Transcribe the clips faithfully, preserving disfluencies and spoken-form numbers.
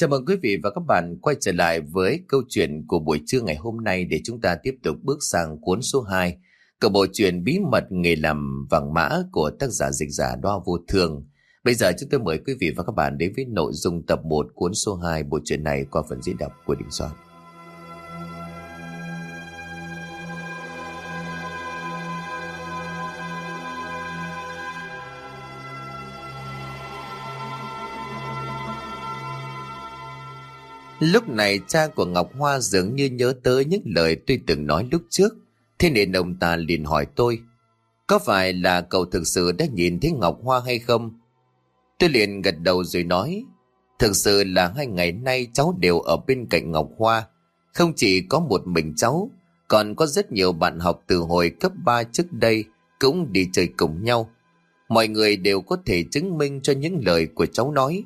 Chào mừng quý vị và các bạn quay trở lại với câu chuyện của buổi trưa ngày hôm nay để chúng ta tiếp tục bước sang cuốn số hai của bộ truyện Bí mật nghề làm vàng mã của tác giả dịch giả Đoa Vô Thường. Bây giờ chúng tôi mời quý vị và các bạn đến với nội dung tập một cuốn số hai bộ truyện này qua phần diễn đọc của Đình Soạn. Lúc này cha của Ngọc Hoa dường như nhớ tới những lời tôi từng nói lúc trước. Thế nên ông ta liền hỏi tôi, có phải là cậu thực sự đã nhìn thấy Ngọc Hoa hay không? Tôi liền gật đầu rồi nói, thực sự là hai ngày nay cháu đều ở bên cạnh Ngọc Hoa. Không chỉ có một mình cháu, còn có rất nhiều bạn học từ hồi cấp ba trước đây cũng đi chơi cùng nhau. Mọi người đều có thể chứng minh cho những lời của cháu nói.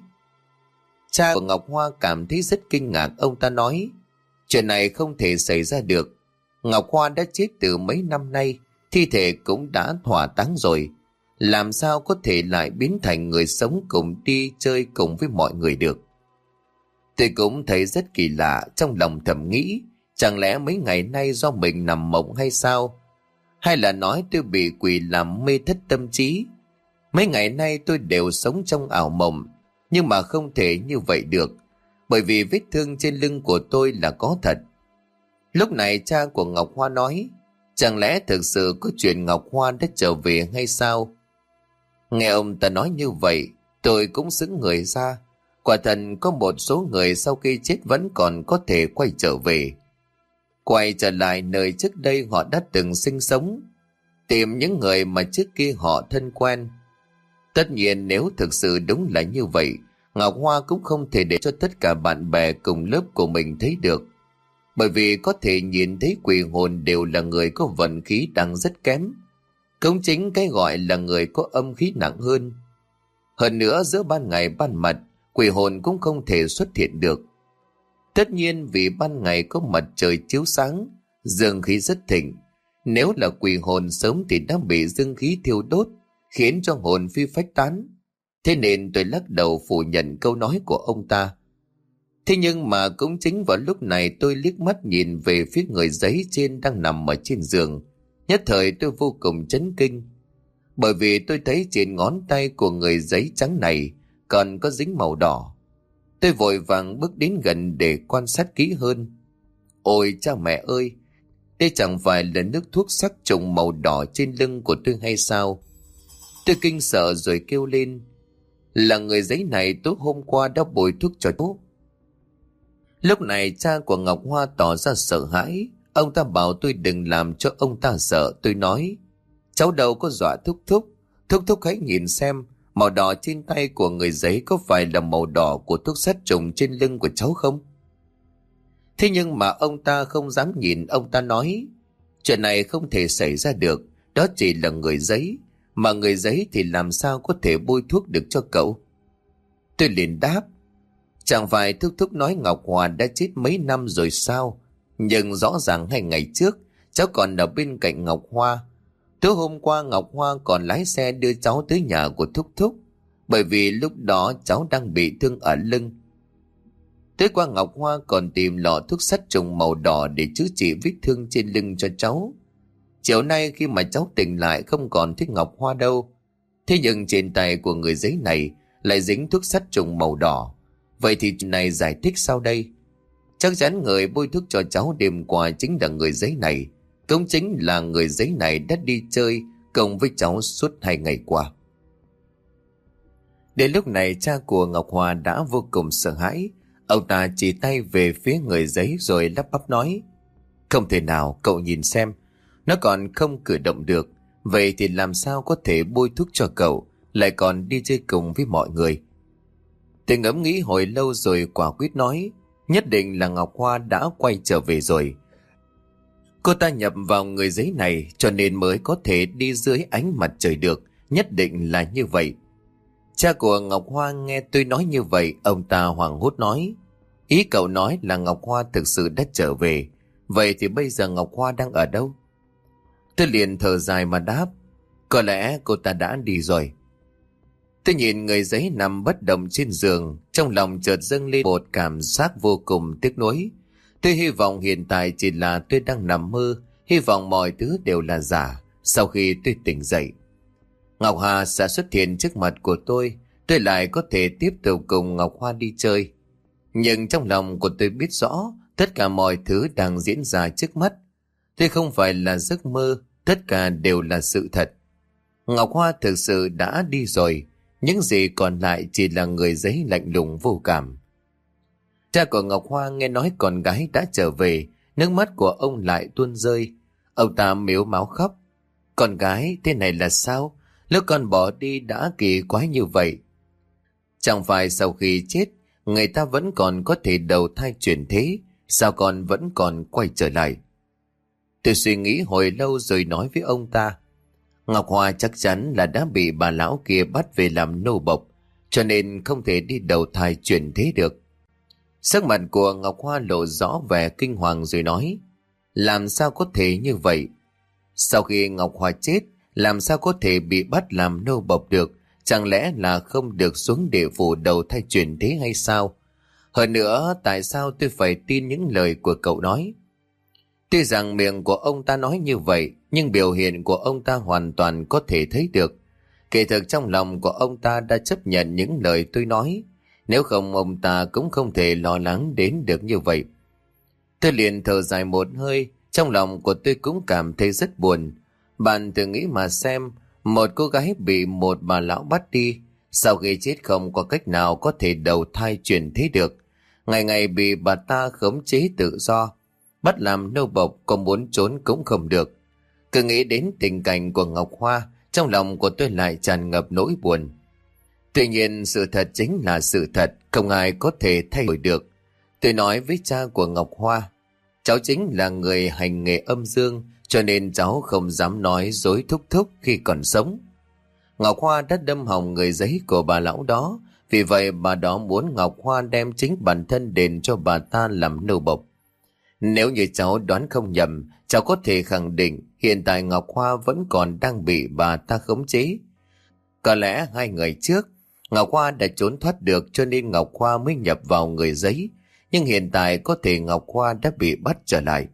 Cha của Ngọc Hoa cảm thấy rất kinh ngạc. Ông ta nói, chuyện này không thể xảy ra được. Ngọc Hoa đã chết từ mấy năm nay, thi thể cũng đã hỏa táng rồi. Làm sao có thể lại biến thành người sống cùng đi chơi cùng với mọi người được? Tôi cũng thấy rất kỳ lạ, trong lòng thầm nghĩ, chẳng lẽ mấy ngày nay do mình nằm mộng hay sao? Hay là nói tôi bị quỷ làm mê thất tâm trí? Mấy ngày nay tôi đều sống trong ảo mộng, nhưng mà không thể như vậy được, bởi vì vết thương trên lưng của tôi là có thật. Lúc này cha của Ngọc Hoa nói, chẳng lẽ thực sự có chuyện Ngọc Hoa đã trở về hay sao? Nghe ông ta nói như vậy, tôi cũng sững người ra. Quả thật có một số người sau khi chết vẫn còn có thể quay trở về. Quay trở lại nơi trước đây họ đã từng sinh sống, tìm những người mà trước kia họ thân quen. Tất nhiên nếu thực sự đúng là như vậy, Ngọc Hoa cũng không thể để cho tất cả bạn bè cùng lớp của mình thấy được. Bởi vì có thể nhìn thấy quỷ hồn đều là người có vận khí đang rất kém. Cũng chính cái gọi là người có âm khí nặng hơn. Hơn nữa giữa ban ngày ban mặt, quỷ hồn cũng không thể xuất hiện được. Tất nhiên vì ban ngày có mặt trời chiếu sáng, dương khí rất thịnh. Nếu là quỷ hồn sớm thì đã bị dương khí thiêu đốt, khiến cho hồn phi phách tán. Thế nên tôi lắc đầu phủ nhận câu nói của ông ta. Thế nhưng mà cũng chính vào lúc này tôi liếc mắt nhìn về phía người giấy trên đang nằm ở trên giường. Nhất thời tôi vô cùng chấn kinh. Bởi vì tôi thấy trên ngón tay của người giấy trắng này còn có dính màu đỏ. Tôi vội vàng bước đến gần để quan sát kỹ hơn. Ôi cha mẹ ơi! Đây chẳng phải là nước thuốc sắc trùng màu đỏ trên lưng của tôi hay sao? Tôi kinh sợ rồi kêu lên, là người giấy này tối hôm qua đã bôi thuốc cho tôi. Lúc này cha của Ngọc Hoa tỏ ra sợ hãi. Ông ta bảo tôi đừng làm cho ông ta sợ. Tôi nói, cháu đâu có dọa thúc thúc. Thúc thúc hãy nhìn xem, màu đỏ trên tay của người giấy có phải là màu đỏ của thuốc sát trùng trên lưng của cháu không? Thế nhưng mà ông ta không dám nhìn. Ông ta nói, chuyện này không thể xảy ra được. Đó chỉ là người giấy, mà người giấy thì làm sao có thể bôi thuốc được cho cậu? Tôi liền đáp, chẳng phải thúc thúc nói Ngọc Hoa đã chết mấy năm rồi sao? Nhưng rõ ràng hai ngày trước cháu còn ở bên cạnh Ngọc Hoa. Tối hôm qua Ngọc Hoa còn lái xe đưa cháu tới nhà của thúc thúc, bởi vì lúc đó cháu đang bị thương ở lưng. Tối qua Ngọc Hoa còn tìm lọ thuốc sát trùng màu đỏ để chữa trị vết thương trên lưng cho cháu. Chiều nay khi mà cháu tỉnh lại không còn thấy Ngọc Hoa đâu. Thế nhưng trên tay của người giấy này lại dính thuốc sát trùng màu đỏ. Vậy thì chuyện này giải thích sao đây? Chắc chắn người bôi thuốc cho cháu đêm qua chính là người giấy này. Cũng chính là người giấy này đã đi chơi cùng với cháu suốt hai ngày qua. Đến lúc này cha của Ngọc Hoa đã vô cùng sợ hãi. Ông ta chỉ tay về phía người giấy rồi lắp bắp nói, không thể nào, cậu nhìn xem, nó còn không cử động được. Vậy thì làm sao có thể bôi thuốc cho cậu, lại còn đi chơi cùng với mọi người? Tôi ngẫm nghĩ hồi lâu rồi quả quyết nói, nhất định là Ngọc Hoa đã quay trở về rồi. Cô ta nhập vào người giấy này cho nên mới có thể đi dưới ánh mặt trời được. Nhất định là như vậy. Cha của Ngọc Hoa nghe tôi nói như vậy, ông ta hoảng hốt nói, ý cậu nói là Ngọc Hoa thực sự đã trở về. Vậy thì bây giờ Ngọc Hoa đang ở đâu? Tôi liền thở dài mà đáp, có lẽ cô ta đã đi rồi. Tôi nhìn người giấy nằm bất động trên giường, trong lòng chợt dâng lên một cảm giác vô cùng tiếc nuối. Tôi hy vọng hiện tại chỉ là tôi đang nằm mơ, hy vọng mọi thứ đều là giả. Sau khi tôi tỉnh dậy, Ngọc Hà sẽ xuất hiện trước mặt của tôi, tôi lại có thể tiếp tục cùng Ngọc Hoa đi chơi. Nhưng trong lòng của tôi biết rõ, tất cả mọi thứ đang diễn ra trước mắt. Tôi không phải là giấc mơ, tất cả đều là sự thật. Ngọc Hoa thực sự đã đi rồi, những gì còn lại chỉ là người giấy lạnh lùng vô cảm. Cha của Ngọc Hoa nghe nói con gái đã trở về, nước mắt của ông lại tuôn rơi. Ông ta mếu máo khóc. Con gái, thế này là sao? Lúc con bỏ đi đã kỳ quái như vậy. Chẳng phải sau khi chết, người ta vẫn còn có thể đầu thai chuyển thế, sao con vẫn còn quay trở lại? Tôi suy nghĩ hồi lâu rồi nói với ông ta. Ngọc Hoa chắc chắn là đã bị bà lão kia bắt về làm nô bộc, cho nên không thể đi đầu thai chuyển thế được. Sắc mặt của Ngọc Hoa lộ rõ vẻ kinh hoàng rồi nói, làm sao có thể như vậy? Sau khi Ngọc Hoa chết, làm sao có thể bị bắt làm nô bộc được? Chẳng lẽ là không được xuống địa phủ đầu thai chuyển thế hay sao? Hơn nữa, tại sao tôi phải tin những lời của cậu nói? Tuy rằng miệng của ông ta nói như vậy, nhưng biểu hiện của ông ta hoàn toàn có thể thấy được. Kỳ thực trong lòng của ông ta đã chấp nhận những lời tôi nói. Nếu không ông ta cũng không thể lo lắng đến được như vậy. Tôi liền thở dài một hơi, trong lòng của tôi cũng cảm thấy rất buồn. Bạn thử nghĩ mà xem, một cô gái bị một bà lão bắt đi, sau khi chết không có cách nào có thể đầu thai chuyển thế được. Ngày ngày bị bà ta khống chế tự do, bắt làm nô bộc, có muốn trốn cũng không được. Cứ nghĩ đến tình cảnh của Ngọc Hoa, trong lòng của tôi lại tràn ngập nỗi buồn. Tuy nhiên sự thật chính là sự thật, không ai có thể thay đổi được. Tôi nói với cha của Ngọc Hoa, cháu chính là người hành nghề âm dương, cho nên cháu không dám nói dối thúc thúc khi còn sống. Ngọc Hoa đã đâm hỏng người giấy của bà lão đó, vì vậy bà đó muốn Ngọc Hoa đem chính bản thân đền cho bà ta làm nô bộc. Nếu như cháu đoán không nhầm, cháu có thể khẳng định hiện tại Ngọc Hoa vẫn còn đang bị bà ta khống chế. Có lẽ hai ngày trước, Ngọc Hoa đã trốn thoát được cho nên Ngọc Hoa mới nhập vào người giấy, nhưng hiện tại có thể Ngọc Hoa đã bị bắt trở lại.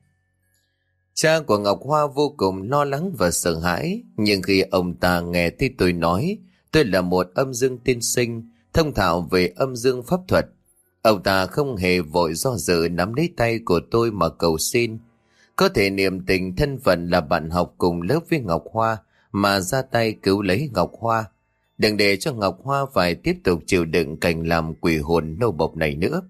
Cha của Ngọc Hoa vô cùng lo lắng và sợ hãi, nhưng khi ông ta nghe thấy tôi nói tôi là một âm dương tiên sinh, thông thạo về âm dương pháp thuật, ông ta không hề vội do dự nắm lấy tay của tôi mà cầu xin. Có thể niềm tình thân phận là bạn học cùng lớp với Ngọc Hoa mà ra tay cứu lấy Ngọc Hoa. Đừng để cho Ngọc Hoa phải tiếp tục chịu đựng cảnh làm quỷ hồn nô bộc này nữa.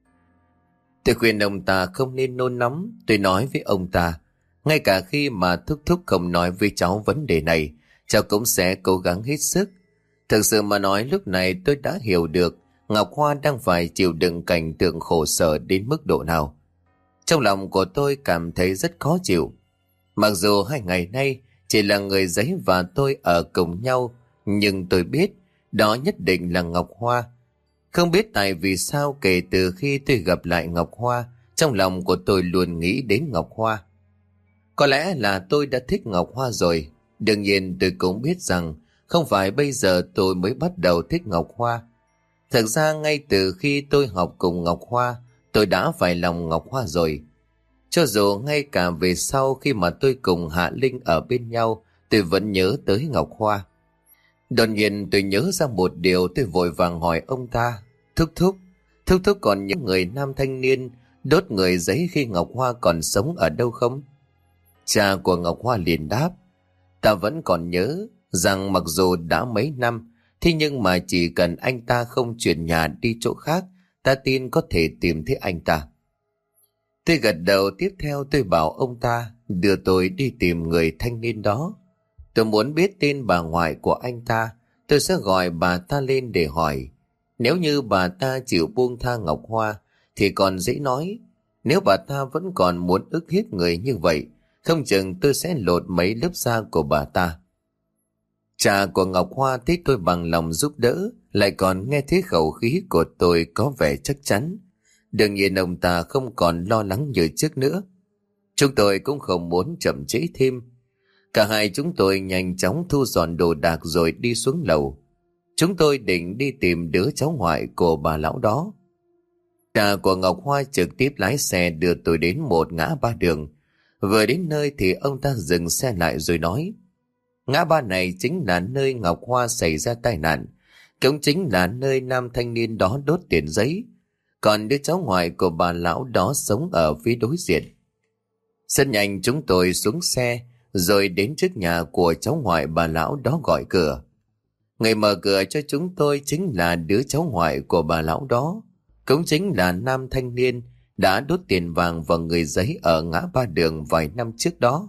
Tôi khuyên ông ta không nên nôn nóng. Tôi nói với ông ta, ngay cả khi mà thúc thúc không nói với cháu vấn đề này, cháu cũng sẽ cố gắng hết sức. Thực sự mà nói lúc này tôi đã hiểu được Ngọc Hoa đang phải chịu đựng cảnh tượng khổ sở đến mức độ nào. Trong lòng của tôi cảm thấy rất khó chịu. Mặc dù hai ngày nay chỉ là người giấy và tôi ở cùng nhau, nhưng tôi biết đó nhất định là Ngọc Hoa. Không biết tại vì sao kể từ khi tôi gặp lại Ngọc Hoa, trong lòng của tôi luôn nghĩ đến Ngọc Hoa. Có lẽ là tôi đã thích Ngọc Hoa rồi. Đương nhiên tôi cũng biết rằng không phải bây giờ tôi mới bắt đầu thích Ngọc Hoa. Thật ra ngay từ khi tôi học cùng Ngọc Hoa, tôi đã phải lòng Ngọc Hoa rồi. Cho dù ngay cả về sau khi mà tôi cùng Hạ Linh ở bên nhau, tôi vẫn nhớ tới Ngọc Hoa. Đột nhiên tôi nhớ ra một điều, tôi vội vàng hỏi ông ta, thúc thúc, thúc thúc còn những người nam thanh niên đốt người giấy khi Ngọc Hoa còn sống ở đâu không? Cha của Ngọc Hoa liền đáp, ta vẫn còn nhớ rằng mặc dù đã mấy năm, thế nhưng mà chỉ cần anh ta không chuyển nhà đi chỗ khác, ta tin có thể tìm thấy anh ta. Tôi gật đầu, tiếp theo tôi bảo ông ta đưa tôi đi tìm người thanh niên đó. Tôi muốn biết tên bà ngoại của anh ta, tôi sẽ gọi bà ta lên để hỏi. Nếu như bà ta chịu buông tha Ngọc Hoa thì còn dễ nói. Nếu bà ta vẫn còn muốn ức hiếp người như vậy, không chừng tôi sẽ lột mấy lớp da của bà ta. Cha của Ngọc Hoa thấy tôi bằng lòng giúp đỡ, lại còn nghe thấy khẩu khí của tôi có vẻ chắc chắn. Đương nhiên ông ta không còn lo lắng như trước nữa. Chúng tôi cũng không muốn chậm trễ thêm. Cả hai chúng tôi nhanh chóng thu dọn đồ đạc rồi đi xuống lầu. Chúng tôi định đi tìm đứa cháu ngoại của bà lão đó. Cha của Ngọc Hoa trực tiếp lái xe đưa tôi đến một ngã ba đường. Vừa đến nơi thì ông ta dừng xe lại rồi nói: ngã ba này chính là nơi Ngọc Hoa xảy ra tai nạn, cũng chính là nơi nam thanh niên đó đốt tiền giấy. Còn đứa cháu ngoại của bà lão đó sống ở phía đối diện. Rất nhanh chúng tôi xuống xe rồi đến trước nhà của cháu ngoại bà lão đó gọi cửa. Người mở cửa cho chúng tôi chính là đứa cháu ngoại của bà lão đó, cũng chính là nam thanh niên đã đốt tiền vàng vào người giấy ở ngã ba đường vài năm trước đó.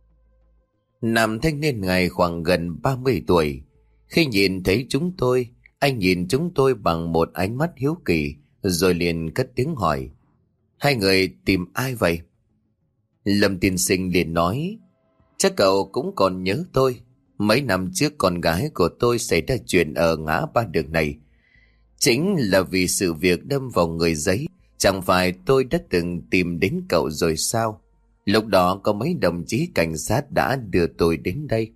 Nam thanh niên này khoảng gần ba mươi tuổi. Khi nhìn thấy chúng tôi, anh nhìn chúng tôi bằng một ánh mắt hiếu kỳ, rồi liền cất tiếng hỏi: hai người tìm ai vậy? Lâm tiên sinh liền nói: chắc cậu cũng còn nhớ tôi. Mấy năm trước con gái của tôi xảy ra chuyện ở ngã ba đường này. Chính là vì sự việc đâm vào người giấy. Chẳng phải tôi đã từng tìm đến cậu rồi sao? Lúc đó có mấy đồng chí cảnh sát đã đưa tôi đến đây.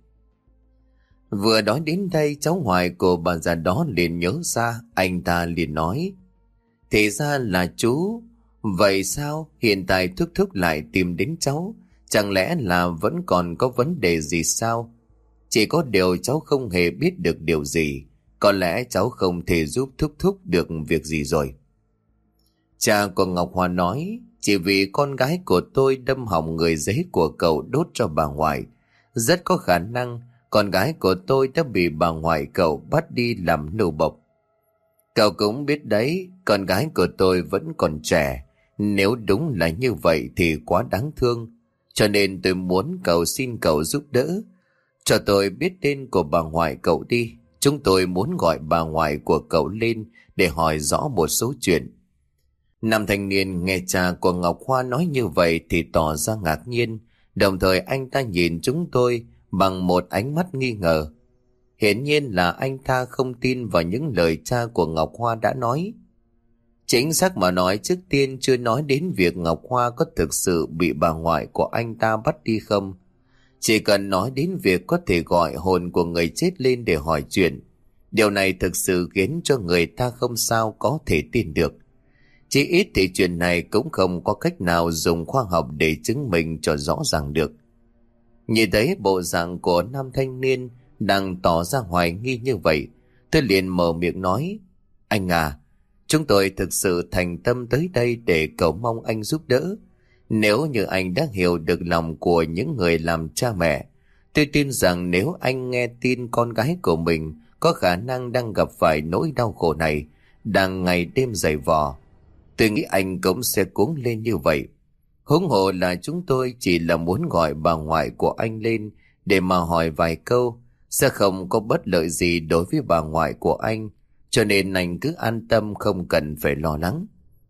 Vừa nói đến đây, cháu ngoại của bà già đó liền nhớ ra. Anh ta liền nói: thì ra là chú. Vậy sao hiện tại thúc thúc lại tìm đến cháu? Chẳng lẽ là vẫn còn có vấn đề gì sao? Chỉ có điều cháu không hề biết được điều gì. Có lẽ cháu không thể giúp thúc thúc được việc gì rồi. Cha của Ngọc Hoa nói: chỉ vì con gái của tôi đâm hỏng người giấy của cậu đốt cho bà ngoại, rất có khả năng con gái của tôi đã bị bà ngoại cậu bắt đi làm nô bộc. Cậu cũng biết đấy, con gái của tôi vẫn còn trẻ. Nếu đúng là như vậy thì quá đáng thương. Cho nên tôi muốn cậu xin cậu giúp đỡ. Cho tôi biết tên của bà ngoại cậu đi. Chúng tôi muốn gọi bà ngoại của cậu lên để hỏi rõ một số chuyện. Nam thanh niên nghe cha của Ngọc Hoa nói như vậy thì tỏ ra ngạc nhiên. Đồng thời anh ta nhìn chúng tôi bằng một ánh mắt nghi ngờ. Hiển nhiên là anh ta không tin vào những lời cha của Ngọc Hoa đã nói. Chính xác mà nói, trước tiên chưa nói đến việc Ngọc Hoa có thực sự bị bà ngoại của anh ta bắt đi không. Chỉ cần nói đến việc có thể gọi hồn của người chết lên để hỏi chuyện. Điều này thực sự khiến cho người ta không sao có thể tin được. Chỉ ít thì chuyện này cũng không có cách nào dùng khoa học để chứng minh cho rõ ràng được. Nhìn thấy bộ dạng của nam thanh niên đang tỏ ra hoài nghi như vậy, tôi liền mở miệng nói: anh à, chúng tôi thực sự thành tâm tới đây để cầu mong anh giúp đỡ. Nếu như anh đã hiểu được lòng của những người làm cha mẹ, tôi tin rằng nếu anh nghe tin con gái của mình có khả năng đang gặp phải nỗi đau khổ này, đang ngày đêm giày vò, tôi nghĩ anh cũng sẽ cuống lên như vậy. Huống hồ là chúng tôi chỉ là muốn gọi bà ngoại của anh lên để mà hỏi vài câu, sẽ không có bất lợi gì đối với bà ngoại của anh, cho nên anh cứ an tâm, không cần phải lo lắng.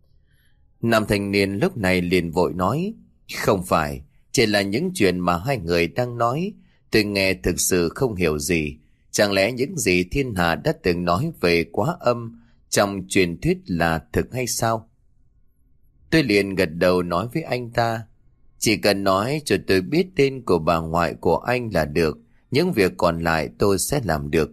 Nam thanh niên lúc này liền vội nói: không phải, chỉ là những chuyện mà hai người đang nói, tôi nghe thực sự không hiểu gì. Chẳng lẽ những gì thiên hạ đã từng nói về quá âm trong truyền thuyết là thực hay sao? Tôi liền gật đầu nói với anh ta: chỉ cần nói cho tôi biết tên của bà ngoại của anh là được, những việc còn lại tôi sẽ làm được.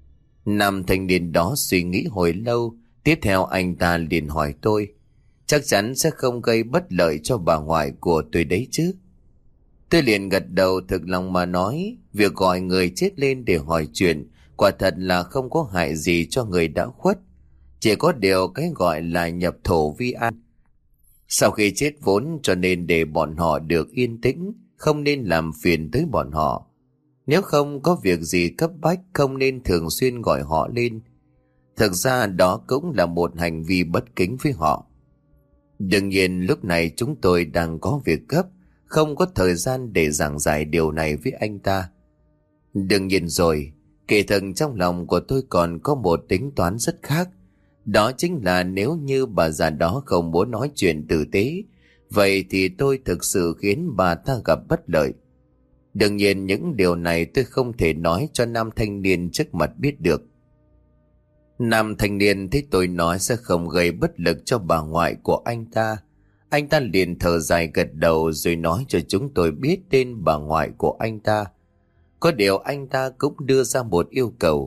Nam thanh niên đó suy nghĩ hồi lâu, tiếp theo anh ta liền hỏi tôi: chắc chắn sẽ không gây bất lợi cho bà ngoại của tôi đấy chứ? Tôi liền gật đầu, thực lòng mà nói, việc gọi người chết lên để hỏi chuyện quả thật là không có hại gì cho người đã khuất. Chỉ có điều cái gọi là nhập thổ vi an. Sau khi chết vốn, cho nên để bọn họ được yên tĩnh, không nên làm phiền tới bọn họ. Nếu không có việc gì cấp bách, không nên thường xuyên gọi họ lên. Thực ra đó cũng là một hành vi bất kính với họ. Đương nhiên lúc này chúng tôi đang có việc gấp, không có thời gian để giảng giải điều này với anh ta. Đương nhiên rồi, kỳ thực trong lòng của tôi còn có một tính toán rất khác. Đó chính là nếu như bà già đó không muốn nói chuyện tử tế, vậy thì tôi thực sự khiến bà ta gặp bất lợi. Đương nhiên những điều này tôi không thể nói cho nam thanh niên trước mặt biết được. Nam thanh niên thấy tôi nói sẽ không gây bất lực cho bà ngoại của anh ta. Anh ta liền thở dài gật đầu rồi nói cho chúng tôi biết tên bà ngoại của anh ta. Có điều anh ta cũng đưa ra một yêu cầu.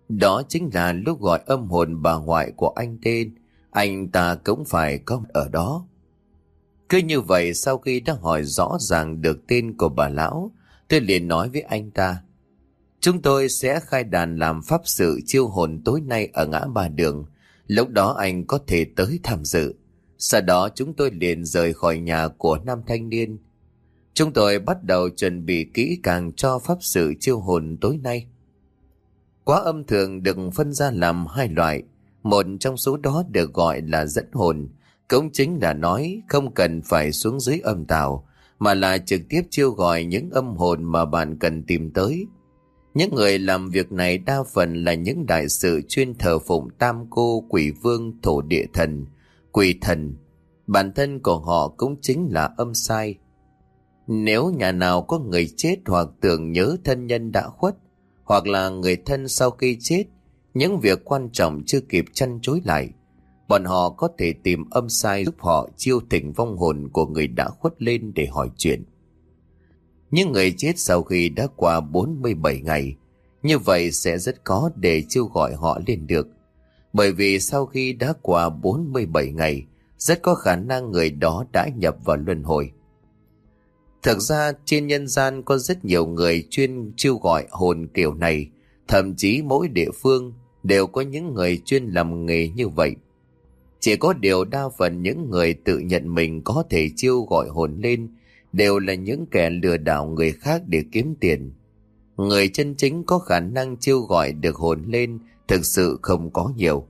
Đó chính là lúc gọi âm hồn bà ngoại của anh tên. Anh ta cũng phải có ở đó. Cứ như vậy, sau khi đã hỏi rõ ràng được tên của bà lão, tôi liền nói với anh ta: chúng tôi sẽ khai đàn làm pháp sự chiêu hồn tối nay ở ngã ba đường. Lúc đó anh có thể tới tham dự. Sau đó chúng tôi liền rời khỏi nhà của nam thanh niên. Chúng tôi bắt đầu chuẩn bị kỹ càng cho pháp sự chiêu hồn tối nay. Quá âm thường được phân ra làm hai loại. Một trong số đó được gọi là dẫn hồn, cũng chính là nói không cần phải xuống dưới âm tào, mà là trực tiếp chiêu gọi những âm hồn mà bạn cần tìm tới. Những người làm việc này đa phần là những đại sự chuyên thờ phụng tam cô, quỷ vương, thổ địa thần, quỷ thần. Bản thân của họ cũng chính là âm sai. Nếu nhà nào có người chết hoặc tưởng nhớ thân nhân đã khuất, hoặc là người thân sau khi chết, những việc quan trọng chưa kịp chăn chối lại, bọn họ có thể tìm âm sai giúp họ chiêu thỉnh vong hồn của người đã khuất lên để hỏi chuyện. Những người chết sau khi đã qua bốn mươi bảy ngày, như vậy sẽ rất khó để chiêu gọi họ lên được. Bởi vì sau khi đã qua bốn mươi bảy ngày, rất có khả năng người đó đã nhập vào luân hồi. Thực ra trên nhân gian có rất nhiều người chuyên chiêu gọi hồn kiểu này, thậm chí mỗi địa phương đều có những người chuyên làm nghề như vậy. Chỉ có điều đa phần những người tự nhận mình có thể chiêu gọi hồn lên đều là những kẻ lừa đảo người khác để kiếm tiền. Người chân chính có khả năng chiêu gọi được hồn lên thực sự không có nhiều.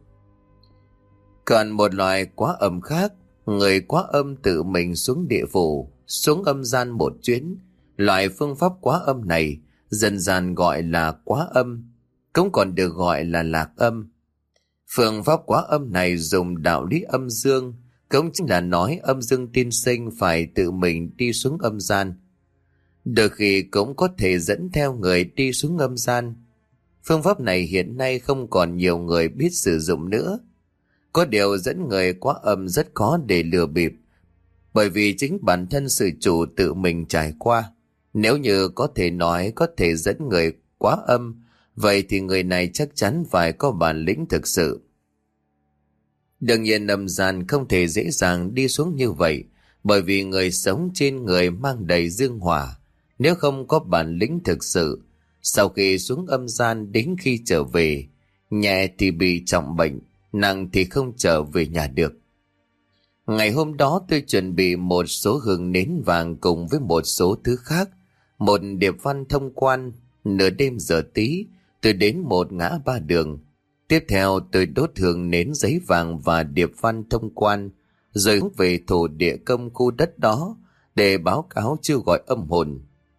Còn một loại quá âm khác, người quá âm tự mình xuống địa phủ, xuống âm gian một chuyến. Loại phương pháp quá âm này dân gian gọi là quá âm, cũng còn được gọi là lạc âm. Phương pháp quá âm này dùng đạo lý âm dương, cũng chính là nói âm dương tiên sinh phải tự mình đi xuống âm gian. Đôi khi cũng có thể dẫn theo người đi xuống âm gian. Phương pháp này hiện nay không còn nhiều người biết sử dụng nữa. Có điều dẫn người quá âm rất khó để lừa bịp, bởi vì chính bản thân sự chủ tự mình trải qua. Nếu như có thể nói có thể dẫn người quá âm, vậy thì người này chắc chắn phải có bản lĩnh thực sự. Đương nhiên âm gian không thể dễ dàng đi xuống như vậy, bởi vì người sống trên người mang đầy dương hỏa. Nếu không có bản lĩnh thực sự, sau khi xuống âm gian đến khi trở về, nhẹ thì bị trọng bệnh, nặng thì không trở về nhà được. Ngày hôm đó tôi chuẩn bị một số hương nến vàng cùng với một số thứ khác, một điệp văn thông quan. Nửa đêm giờ tí, tôi đến một ngã ba đường. Tiếp theo tôi đốt hương nến giấy vàng và điệp văn thông quan, rồi hướng về thổ địa công khu đất đó để báo cáo chiêu gọi âm hồn.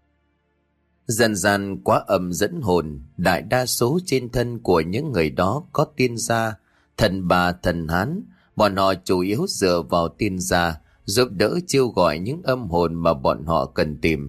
Dần dần quá âm dẫn hồn, đại đa số trên thân của những người đó có tiên gia, thần bà, thần hán. Bọn họ chủ yếu dựa vào tiên gia giúp đỡ chiêu gọi những âm hồn mà bọn họ cần tìm.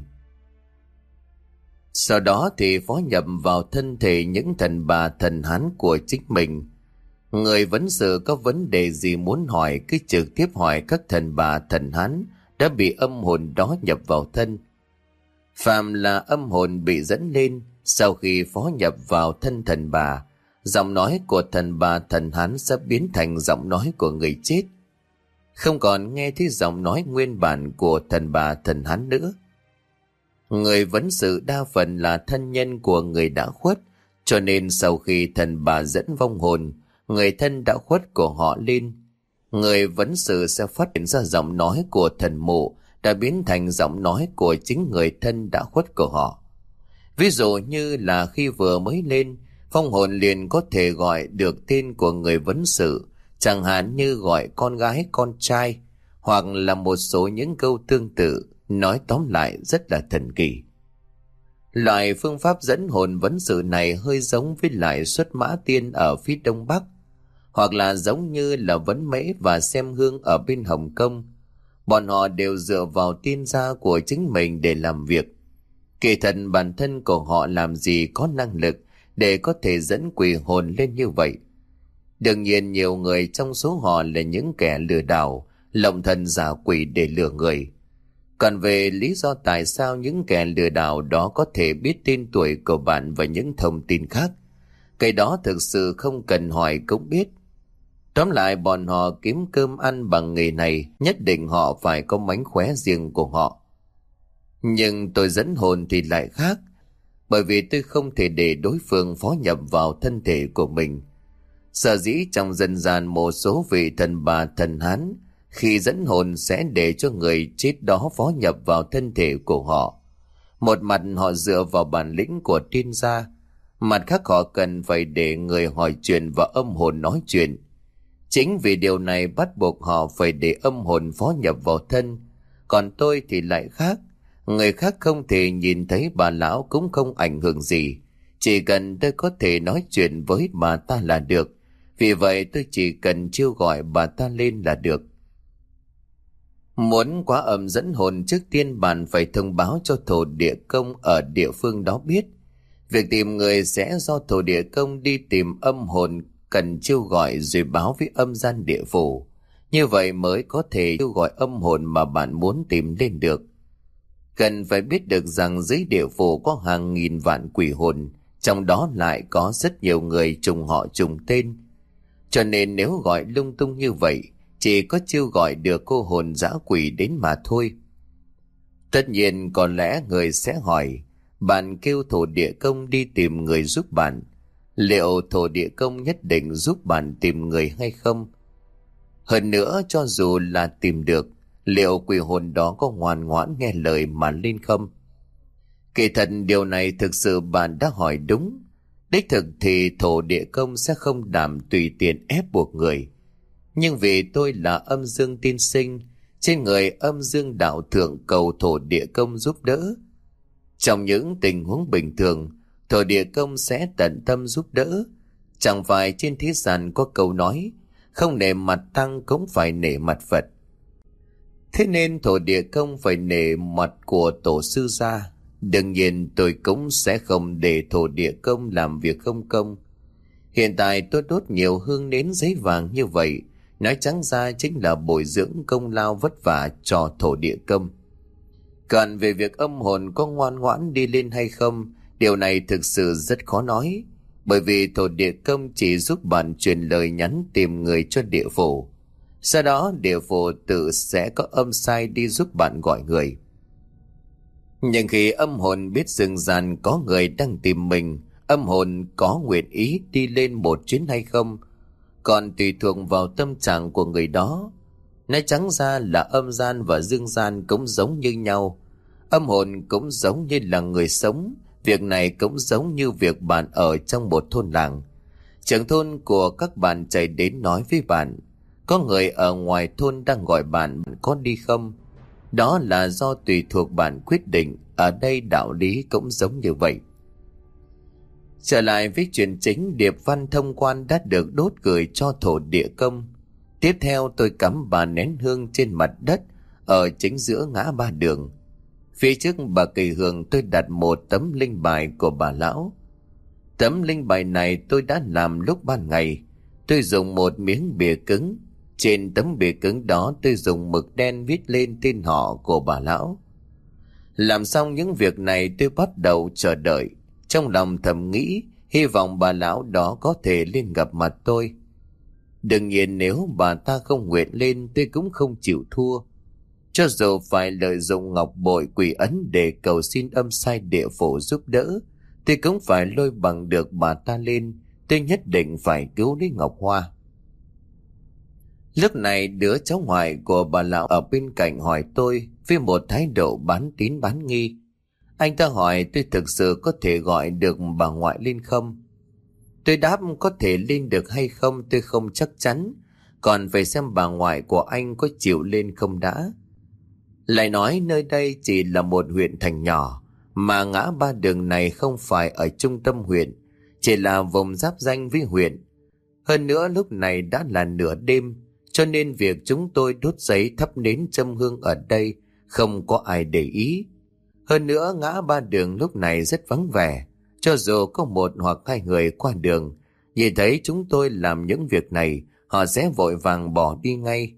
Sau đó thì phó nhập vào thân thể những thần bà, thần hán của chính mình. Người vấn sự có vấn đề gì muốn hỏi cứ trực tiếp hỏi các thần bà, thần hán đã bị âm hồn đó nhập vào thân. Phàm là âm hồn bị dẫn lên, sau khi phó nhập vào thân thần bà, giọng nói của thần bà, thần hán sẽ biến thành giọng nói của người chết, không còn nghe thấy giọng nói nguyên bản của thần bà, thần hán nữa. Người vấn sự đa phần là thân nhân của người đã khuất, cho nên sau khi thần bà dẫn vong hồn người thân đã khuất của họ lên, người vấn sự sẽ phát hiện ra giọng nói của thần mộ đã biến thành giọng nói của chính người thân đã khuất của họ. Ví dụ như là khi vừa mới lên, vong hồn liền có thể gọi được tên của người vấn sự, chẳng hạn như gọi con gái, con trai, hoặc là một số những câu tương tự. Nói tóm lại rất là thần kỳ. Loại phương pháp dẫn hồn vấn sự này hơi giống với lại xuất mã tiên ở phía đông bắc, hoặc là giống như là vấn mễ và xem hương ở bên Hồng Kông. Bọn họ đều dựa vào tiên gia của chính mình để làm việc. Kỳ thật bản thân của họ làm gì có năng lực để có thể dẫn quỷ hồn lên như vậy. Đương nhiên nhiều người trong số họ là những kẻ lừa đảo, lộng thần giả quỷ để lừa người. Còn về lý do tại sao những kẻ lừa đảo đó có thể biết tên tuổi của bạn và những thông tin khác, Cái đó thực sự không cần hỏi cũng biết. Tóm lại bọn họ kiếm cơm ăn bằng nghề này, nhất định họ phải có mánh khóe riêng của họ. Nhưng tôi dẫn hồn thì lại khác, bởi vì tôi không thể để đối phương phó nhập vào thân thể của mình. Sở dĩ trong dân gian một số vị thần bà thần Hán khi dẫn hồn sẽ để cho người chết đó phó nhập vào thân thể của họ. Một mặt họ dựa vào bản lĩnh của tiên gia, mặt khác họ cần phải để người hỏi chuyện và âm hồn nói chuyện. Chính vì điều này bắt buộc họ phải để âm hồn phó nhập vào thân. Còn tôi thì lại khác. Người khác không thể nhìn thấy bà lão cũng không ảnh hưởng gì. Chỉ cần tôi có thể nói chuyện với bà ta là được. Vì vậy tôi chỉ cần chiêu gọi bà ta lên là được. Muốn quá âm dẫn hồn, trước tiên bạn phải thông báo cho thổ địa công ở địa phương đó biết. Việc tìm người sẽ do thổ địa công đi tìm âm hồn, cần chiêu gọi rồi báo với âm gian địa phủ. Như vậy mới có thể chiêu gọi âm hồn mà bạn muốn tìm lên được. Cần phải biết được rằng dưới địa phủ có hàng nghìn vạn quỷ hồn, trong đó lại có rất nhiều người trùng họ trùng tên. Cho nên nếu gọi lung tung như vậy, chỉ có chiêu gọi được cô hồn dã quỷ đến mà thôi. Tất nhiên có lẽ người sẽ hỏi, bạn kêu thổ địa công đi tìm người giúp bạn, liệu thổ địa công nhất định giúp bạn tìm người hay không? Hơn nữa, cho dù là tìm được, liệu quỷ hồn đó có ngoan ngoãn nghe lời mà lên không? Kỳ thật điều này thực sự bạn đã hỏi đúng. Đích thực thì thổ địa công sẽ không đảm tùy tiện ép buộc người. Nhưng vì tôi là âm dương tiên sinh, trên người âm dương đạo thượng cầu thổ địa công giúp đỡ. Trong những tình huống bình thường, thổ địa công sẽ tận tâm giúp đỡ. Chẳng phải trên thế gian có câu nói, không nể mặt tăng cũng phải nể mặt Phật. Thế nên thổ địa công phải nể mặt của tổ sư gia. Đương nhiên tôi cũng sẽ không để thổ địa công làm việc không công. Hiện tại tôi đốt nhiều hương nến giấy vàng như vậy, nói trắng ra chính là bồi dưỡng công lao vất vả cho thổ địa công. Còn về việc âm hồn có ngoan ngoãn đi lên hay không, điều này thực sự rất khó nói. Bởi vì thổ địa công chỉ giúp bạn truyền lời nhắn tìm người cho địa phủ. Sau đó địa phủ tự sẽ có âm sai đi giúp bạn gọi người. Nhưng khi âm hồn biết rừng ràn có người đang tìm mình, âm hồn có nguyện ý đi lên một chuyến hay không, còn tùy thuộc vào tâm trạng của người đó. Nói trắng ra là âm gian và dương gian cũng giống như nhau. Âm hồn cũng giống như là người sống. Việc này cũng giống như việc bạn ở trong một thôn làng. Trưởng thôn của các bạn chạy đến nói với bạn, có người ở ngoài thôn đang gọi bạn có đi không? Đó là do tùy thuộc bạn quyết định. Ở đây đạo lý cũng giống như vậy. Trở lại với chuyện chính, điệp văn thông quan đã được đốt gửi cho thổ địa công. Tiếp theo tôi cắm ba nén hương trên mặt đất ở chính giữa ngã ba đường. Phía trước bà kỳ hương tôi đặt một tấm linh bài của bà lão. Tấm linh bài này tôi đã làm lúc ban ngày. Tôi dùng một miếng bìa cứng. Trên tấm bìa cứng đó tôi dùng mực đen viết lên tên họ của bà lão. Làm xong những việc này tôi bắt đầu chờ đợi. Trong lòng thầm nghĩ, hy vọng bà lão đó có thể lên gặp mặt tôi. Đương nhiên nếu bà ta không nguyện lên, tôi cũng không chịu thua. Cho dù phải lợi dụng ngọc bội quỷ ấn để cầu xin âm sai địa phủ giúp đỡ, tôi cũng phải lôi bằng được bà ta lên. Tôi nhất định phải cứu lấy Ngọc Hoa. Lúc này đứa cháu ngoại của bà lão ở bên cạnh hỏi tôi với một thái độ bán tín bán nghi. Anh ta hỏi tôi thực sự có thể gọi được bà ngoại lên không? Tôi đáp có thể lên được hay không tôi không chắc chắn, còn phải xem bà ngoại của anh có chịu lên không đã. Lại nói nơi đây chỉ là một huyện thành nhỏ, mà ngã ba đường này không phải ở trung tâm huyện, chỉ là vùng giáp ranh với huyện. Hơn nữa lúc này đã là nửa đêm, cho nên việc chúng tôi đốt giấy thắp nến châm hương ở đây không có ai để ý. Hơn nữa ngã ba đường lúc này rất vắng vẻ, cho dù có một hoặc hai người qua đường, nhìn thấy chúng tôi làm những việc này, họ sẽ vội vàng bỏ đi ngay.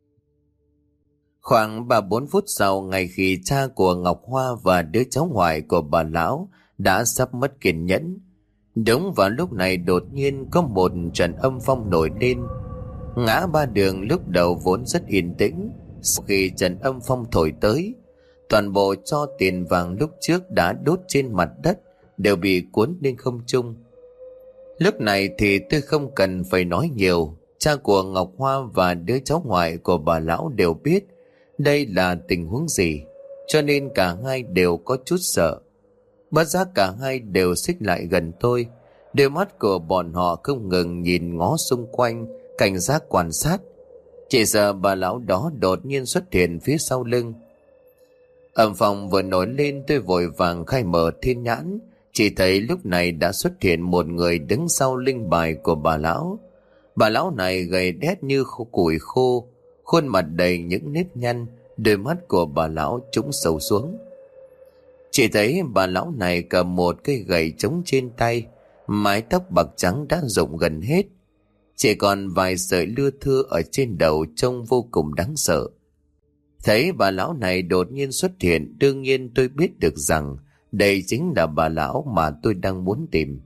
Khoảng ba bốn phút sau, ngay khi cha của Ngọc Hoa và đứa cháu ngoại của bà lão đã sắp mất kiên nhẫn, Đúng vào lúc này đột nhiên có một trận âm phong nổi lên. Ngã ba đường lúc đầu vốn rất yên tĩnh, sau khi trận âm phong thổi tới, toàn bộ tro tiền vàng lúc trước đã đốt trên mặt đất đều bị cuốn lên không trung. Lúc này thì tôi không cần phải nói nhiều, cha của Ngọc Hoa và đứa cháu ngoại của bà lão đều biết đây là tình huống gì, cho nên cả hai đều có chút sợ. Bất giác cả hai đều xích lại gần tôi, đôi mắt của bọn họ không ngừng nhìn ngó xung quanh, cảnh giác quan sát. Chỉ sợ bà lão đó đột nhiên xuất hiện phía sau lưng. Âm phòng vừa nổi lên, tôi vội vàng khai mở thiên nhãn, chỉ thấy lúc này đã xuất hiện một người đứng sau linh bài của bà lão. Bà lão này gầy đét như khô củi khô, khuôn mặt đầy những nếp nhăn, đôi mắt của bà lão trũng sâu xuống. Chỉ thấy bà lão này cầm một cây gậy trống trên tay, mái tóc bạc trắng đã rụng gần hết, chỉ còn vài sợi lưa thưa ở trên đầu trông vô cùng đáng sợ. Thấy bà lão này đột nhiên xuất hiện, đương nhiên tôi biết được rằng đây chính là bà lão mà tôi đang muốn tìm.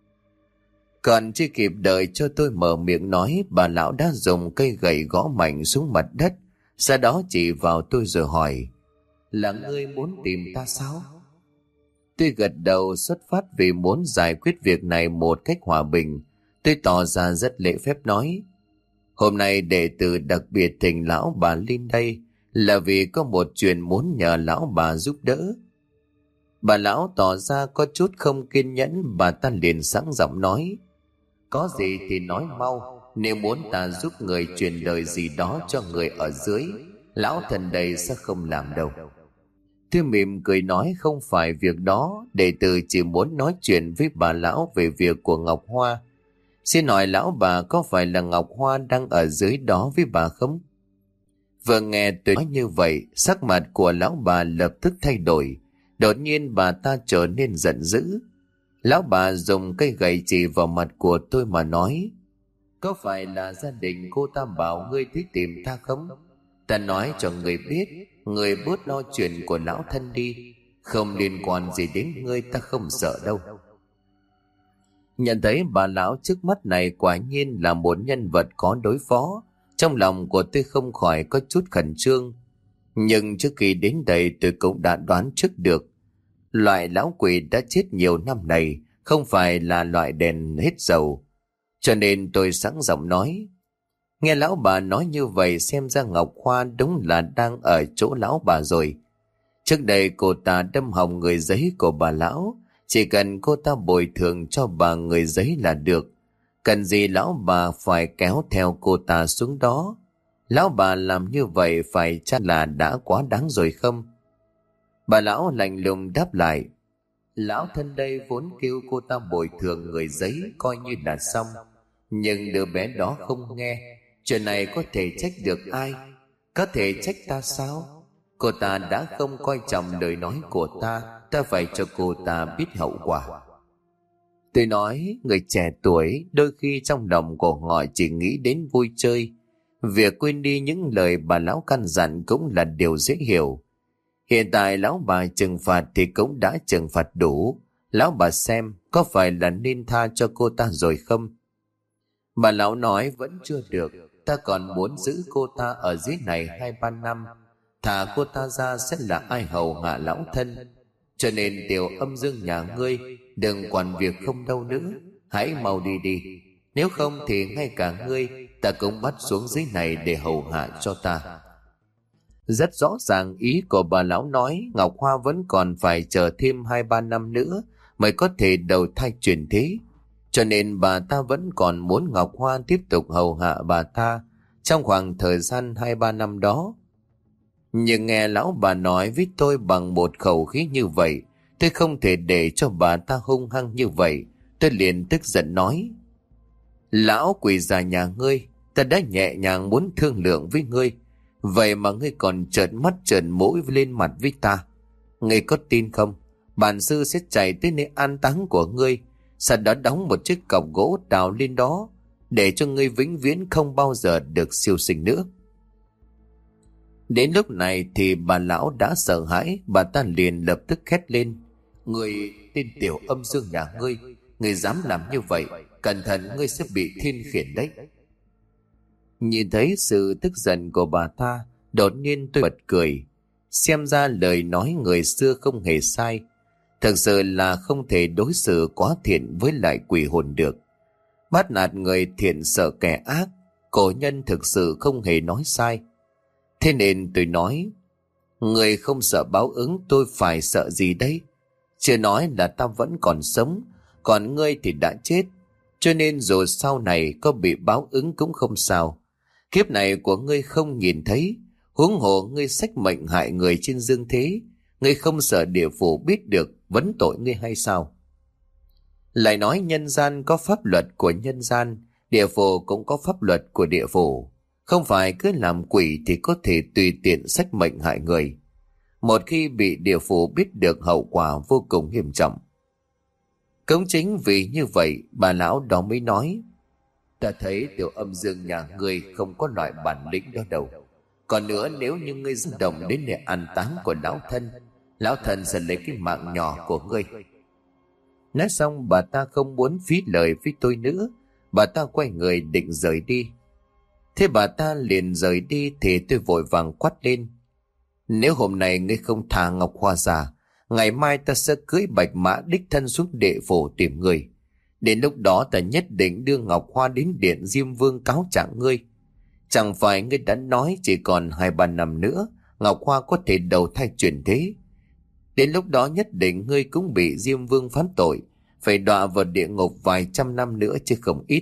Còn chưa kịp đợi cho tôi mở miệng nói, bà lão đã dùng cây gậy gõ mạnh xuống mặt đất, sau đó chỉ vào tôi rồi hỏi: "Là ngươi muốn tìm ta sao?" Tôi gật đầu, xuất phát vì muốn giải quyết việc này một cách hòa bình. Tôi tỏ ra rất lễ phép nói: "Hôm nay đệ tử đặc biệt thỉnh lão bà lên đây là vì có một chuyện muốn nhờ lão bà giúp đỡ." Bà lão tỏ ra có chút không kiên nhẫn, bà ta liền sáng giọng nói: "Có gì thì nói mau, nếu muốn ta giúp người truyền lời gì đó cho người ở dưới, lão thần đây sẽ không làm đâu." Tôi mỉm cười nói: "Không phải việc đó, đệ tử chỉ muốn nói chuyện với bà lão về việc của Ngọc Hoa. Xin hỏi lão bà có phải là Ngọc Hoa đang ở dưới đó với bà không?" Vừa nghe tôi nói như vậy, sắc mặt của lão bà lập tức thay đổi. Đột nhiên bà ta trở nên giận dữ. Lão bà dùng cây gậy chỉ vào mặt của tôi mà nói: "Có phải là gia đình cô ta bảo ngươi tới tìm ta không? Ta nói cho người biết, người bớt lo chuyện của lão thân đi, không liên quan gì đến ngươi, ta không sợ đâu." Nhận thấy bà lão trước mắt này quả nhiên là một nhân vật có đối phó, trong lòng của tôi không khỏi có chút khẩn trương. Nhưng trước khi đến đây tôi cũng đã đoán trước được, loại lão quỷ đã chết nhiều năm này không phải là loại đèn hết dầu. Cho nên tôi sẵn giọng nói: "Nghe lão bà nói như vậy, xem ra Ngọc Hoa đúng là đang ở chỗ lão bà rồi. Trước đây cô ta đâm hỏng người giấy của bà lão, chỉ cần cô ta bồi thường cho bà người giấy là được. Cần gì lão bà phải kéo theo cô ta xuống đó? Lão bà làm như vậy phải chắc là đã quá đáng rồi không?" Bà lão lạnh lùng đáp lại: "Lão thân đây vốn kêu cô ta bồi thường người giấy coi như là xong, nhưng đứa bé đó không nghe. Chuyện này có thể trách được ai? Có thể trách ta sao? Cô ta đã không coi trọng lời nói của ta, ta phải cho cô ta biết hậu quả." Tôi nói: "Người trẻ tuổi đôi khi trong lòng của họ chỉ nghĩ đến vui chơi, việc quên đi những lời bà lão căn dặn cũng là điều dễ hiểu. Hiện tại lão bà trừng phạt thì cũng đã trừng phạt đủ, lão bà xem có phải là nên tha cho cô ta rồi không?" Bà lão nói: "Vẫn chưa được, ta còn muốn giữ cô ta ở dưới này hai ba năm, thả cô ta ra sẽ là ai hầu hạ lão thân. Cho nên tiểu âm dương nhà ngươi đừng quản việc không đâu nữa, hãy mau đi đi, nếu không thì ngay cả ngươi ta cũng bắt xuống dưới này để hầu hạ cho ta." Rất rõ ràng ý của bà lão nói Ngọc Hoa vẫn còn phải chờ thêm hai ba năm nữa mới có thể đầu thai chuyển thế, cho nên bà ta vẫn còn muốn Ngọc Hoa tiếp tục hầu hạ bà ta trong khoảng thời gian hai ba năm đó. Nhưng nghe lão bà nói với tôi bằng một khẩu khí như vậy, tôi không thể để cho bà ta hung hăng như vậy. Tôi liền tức giận nói: "Lão quỷ già nhà ngươi, ta đã nhẹ nhàng muốn thương lượng với ngươi, vậy mà ngươi còn trợn mắt trợn mũi lên mặt với ta. Ngươi có tin không, bản sư sẽ chạy tới nơi an táng của ngươi, sau đó đóng một chiếc cọc gỗ đào lên đó, để cho ngươi vĩnh viễn không bao giờ được siêu sinh nữa." Đến lúc này thì bà lão đã sợ hãi, bà ta liền lập tức hét lên: "Ngươi tên tiểu âm dương nhà ngươi, Ngươi dám làm như vậy, cẩn thận ngươi sẽ bị thiên khiển đấy. Nhìn thấy sự tức giận của bà ta, đột nhiên tôi bật cười. Xem ra lời nói người xưa không hề sai. Thực sự là không thể đối xử quá thiện với lại quỷ hồn được. Bắt nạt người thiện sợ kẻ ác, cổ nhân thực sự không hề nói sai. Thế nên tôi nói, người không sợ báo ứng, tôi phải sợ gì đấy? Chưa nói là ta vẫn còn sống, còn ngươi thì đã chết. Cho nên dù sau này có bị báo ứng cũng không sao. Kiếp này của ngươi không nhìn thấy, huống hồ ngươi xách mệnh hại người trên dương thế. Ngươi không sợ địa phủ biết được vấn tội ngươi hay sao? Lại nói nhân gian có pháp luật của nhân gian, địa phủ cũng có pháp luật của địa phủ. Không phải cứ làm quỷ thì có thể tùy tiện xách mệnh hại người. Một khi bị địa phủ biết được, hậu quả vô cùng nghiêm trọng. Cũng chính vì như vậy, bà lão đó mới nói, ta thấy tiểu âm dương nhà ngươi không có loại bản lĩnh đó đâu. Còn nữa, nếu như ngươi dám động đến để an táng của lão thân, lão thân sẽ lấy cái mạng nhỏ của ngươi. Nói xong bà ta không muốn phí lời với tôi nữa. Bà ta quay người định rời đi. Thế bà ta liền rời đi thì tôi vội vàng quát lên, nếu hôm nay ngươi không thả Ngọc Hoa ra, ngày mai ta sẽ cưỡi bạch mã đích thân xuống địa phủ tìm ngươi. Đến lúc đó ta nhất định đưa Ngọc Hoa đến điện Diêm Vương cáo trạng ngươi. Chẳng phải ngươi đã nói chỉ còn hai ba năm nữa Ngọc Hoa có thể đầu thai chuyển thế. Đến lúc đó nhất định ngươi cũng bị Diêm Vương phán tội, phải đọa vào địa ngục vài trăm năm nữa chứ không ít.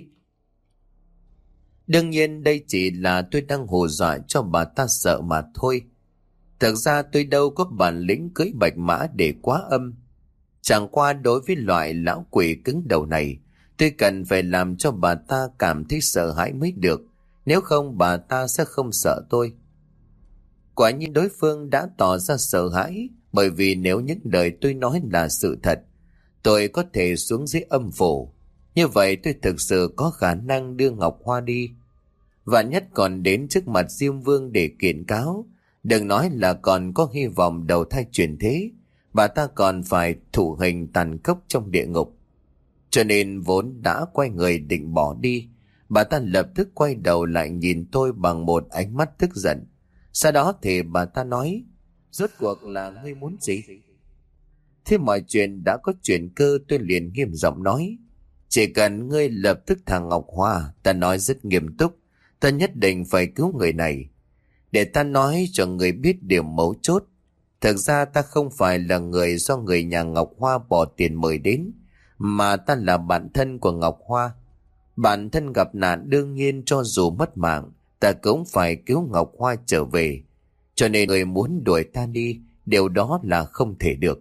Đương nhiên đây chỉ là tôi đang hù dọa cho bà ta sợ mà thôi. Thực ra tôi đâu có bản lĩnh cưỡi bạch mã để quá âm. Chẳng qua đối với loại lão quỷ cứng đầu này, tôi cần phải làm cho bà ta cảm thấy sợ hãi mới được. Nếu không bà ta sẽ không sợ tôi. Quả nhiên đối phương đã tỏ ra sợ hãi, bởi vì nếu những lời tôi nói là sự thật, tôi có thể xuống dưới âm phủ. Như vậy tôi thực sự có khả năng đưa Ngọc Hoa đi. Và nhất còn đến trước mặt Diêm Vương để kiện cáo. Đừng nói là còn có hy vọng đầu thai chuyển thế, bà ta còn phải thụ hình tàn khốc trong địa ngục. Cho nên vốn đã quay người định bỏ đi, bà ta lập tức quay đầu lại nhìn tôi bằng một ánh mắt tức giận. Sau đó thì bà ta nói, rốt cuộc là ngươi muốn gì? Thế mọi chuyện đã có chuyển cơ, tôi liền nghiêm giọng nói, chỉ cần ngươi lập tức thả Ngọc Hoa, ta nói rất nghiêm túc, ta nhất định phải cứu người này. Để ta nói cho người biết điều mấu chốt. Thực ra ta không phải là người do người nhà Ngọc Hoa bỏ tiền mời đến, mà ta là bạn thân của Ngọc Hoa. Bạn thân gặp nạn đương nhiên cho dù mất mạng, ta cũng phải cứu Ngọc Hoa trở về. Cho nên người muốn đuổi ta đi, điều đó là không thể được.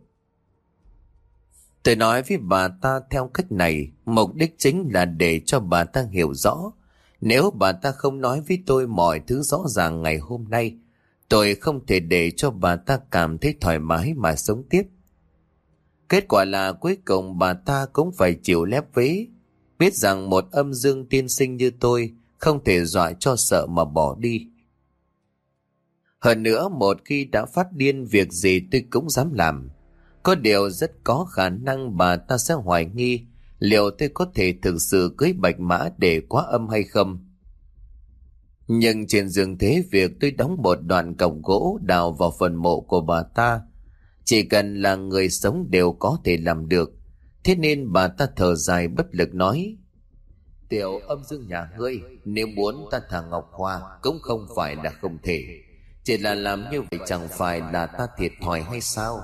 Tôi nói với bà ta theo cách này, mục đích chính là để cho bà ta hiểu rõ. Nếu bà ta không nói với tôi mọi thứ rõ ràng ngày hôm nay, tôi không thể để cho bà ta cảm thấy thoải mái mà sống tiếp. Kết quả là cuối cùng bà ta cũng phải chịu lép vế, biết rằng một âm dương tiên sinh như tôi không thể dọa cho sợ mà bỏ đi. Hơn nữa, một khi đã phát điên, việc gì tôi cũng dám làm. Có điều rất có khả năng bà ta sẽ hoài nghi liệu tôi có thể thực sự cưới bạch mã để quá âm hay không. Nhưng trên giường thế, việc tôi đóng một đoạn cọc gỗ đào vào phần mộ của bà ta, chỉ cần là người sống đều có thể làm được. Thế nên bà ta thở dài bất lực nói, tiểu âm dương nhà ngươi, nếu muốn ta thả Ngọc Hoa cũng không phải là không thể, chỉ là làm như vậy chẳng phải là ta thiệt thòi hay sao?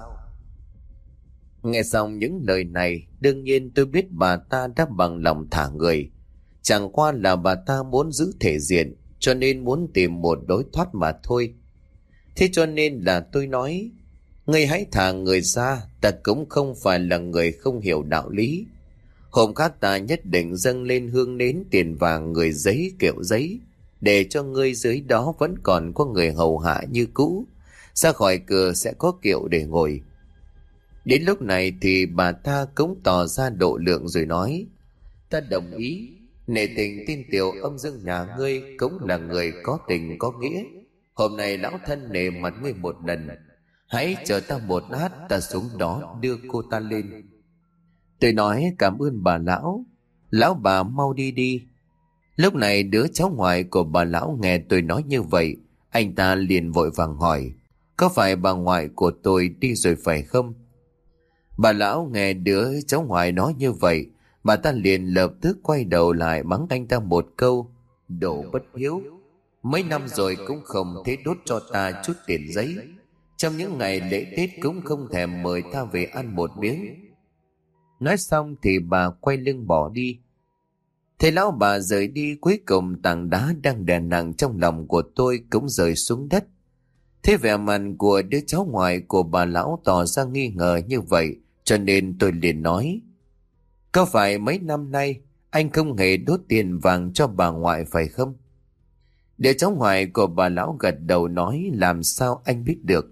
Nghe xong những lời này, đương nhiên tôi biết bà ta đã bằng lòng thả người. Chẳng qua là bà ta muốn giữ thể diện, cho nên muốn tìm một lối thoát mà thôi. Thế cho nên là tôi nói, ngươi hãy thả người ra, ta cũng không phải là người không hiểu đạo lý. Hôm khác ta nhất định dâng lên hương nến tiền vàng người giấy kiệu giấy, để cho ngươi dưới đó vẫn còn có người hầu hạ như cũ. Ra khỏi cửa sẽ có kiệu để ngồi. Đến lúc này thì bà ta cũng tỏ ra độ lượng rồi nói, ta đồng ý, nể tình tin tiểu âm dương nhà ngươi cũng là người có tình có nghĩa. Hôm nay lão thân nể mặt ngươi một lần, hãy chờ ta một lát, ta xuống đó đưa cô ta lên. Tôi nói cảm ơn bà lão. Lão bà mau đi đi. Lúc này đứa cháu ngoại của bà lão nghe tôi nói như vậy, anh ta liền vội vàng hỏi, có phải bà ngoại của tôi đi rồi phải không? Bà lão nghe đứa cháu ngoại nói như vậy, bà ta liền lập tức quay đầu lại mắng anh ta một câu, đồ bất hiếu. Mấy năm rồi cũng không thấy đốt cho ta chút tiền giấy. Trong những ngày lễ Tết cũng không thèm mời ta về ăn một miếng. Nói xong thì bà quay lưng bỏ đi. Thế lão bà rời đi, cuối cùng tảng đá đang đè nặng trong lòng của tôi cũng rơi xuống đất. Thế vẻ mặt của đứa cháu ngoại của bà lão tỏ ra nghi ngờ như vậy, cho nên tôi liền nói, có phải mấy năm nay anh không hề đốt tiền vàng cho bà ngoại phải không? Đứa cháu ngoại của bà lão gật đầu nói, làm sao anh biết được?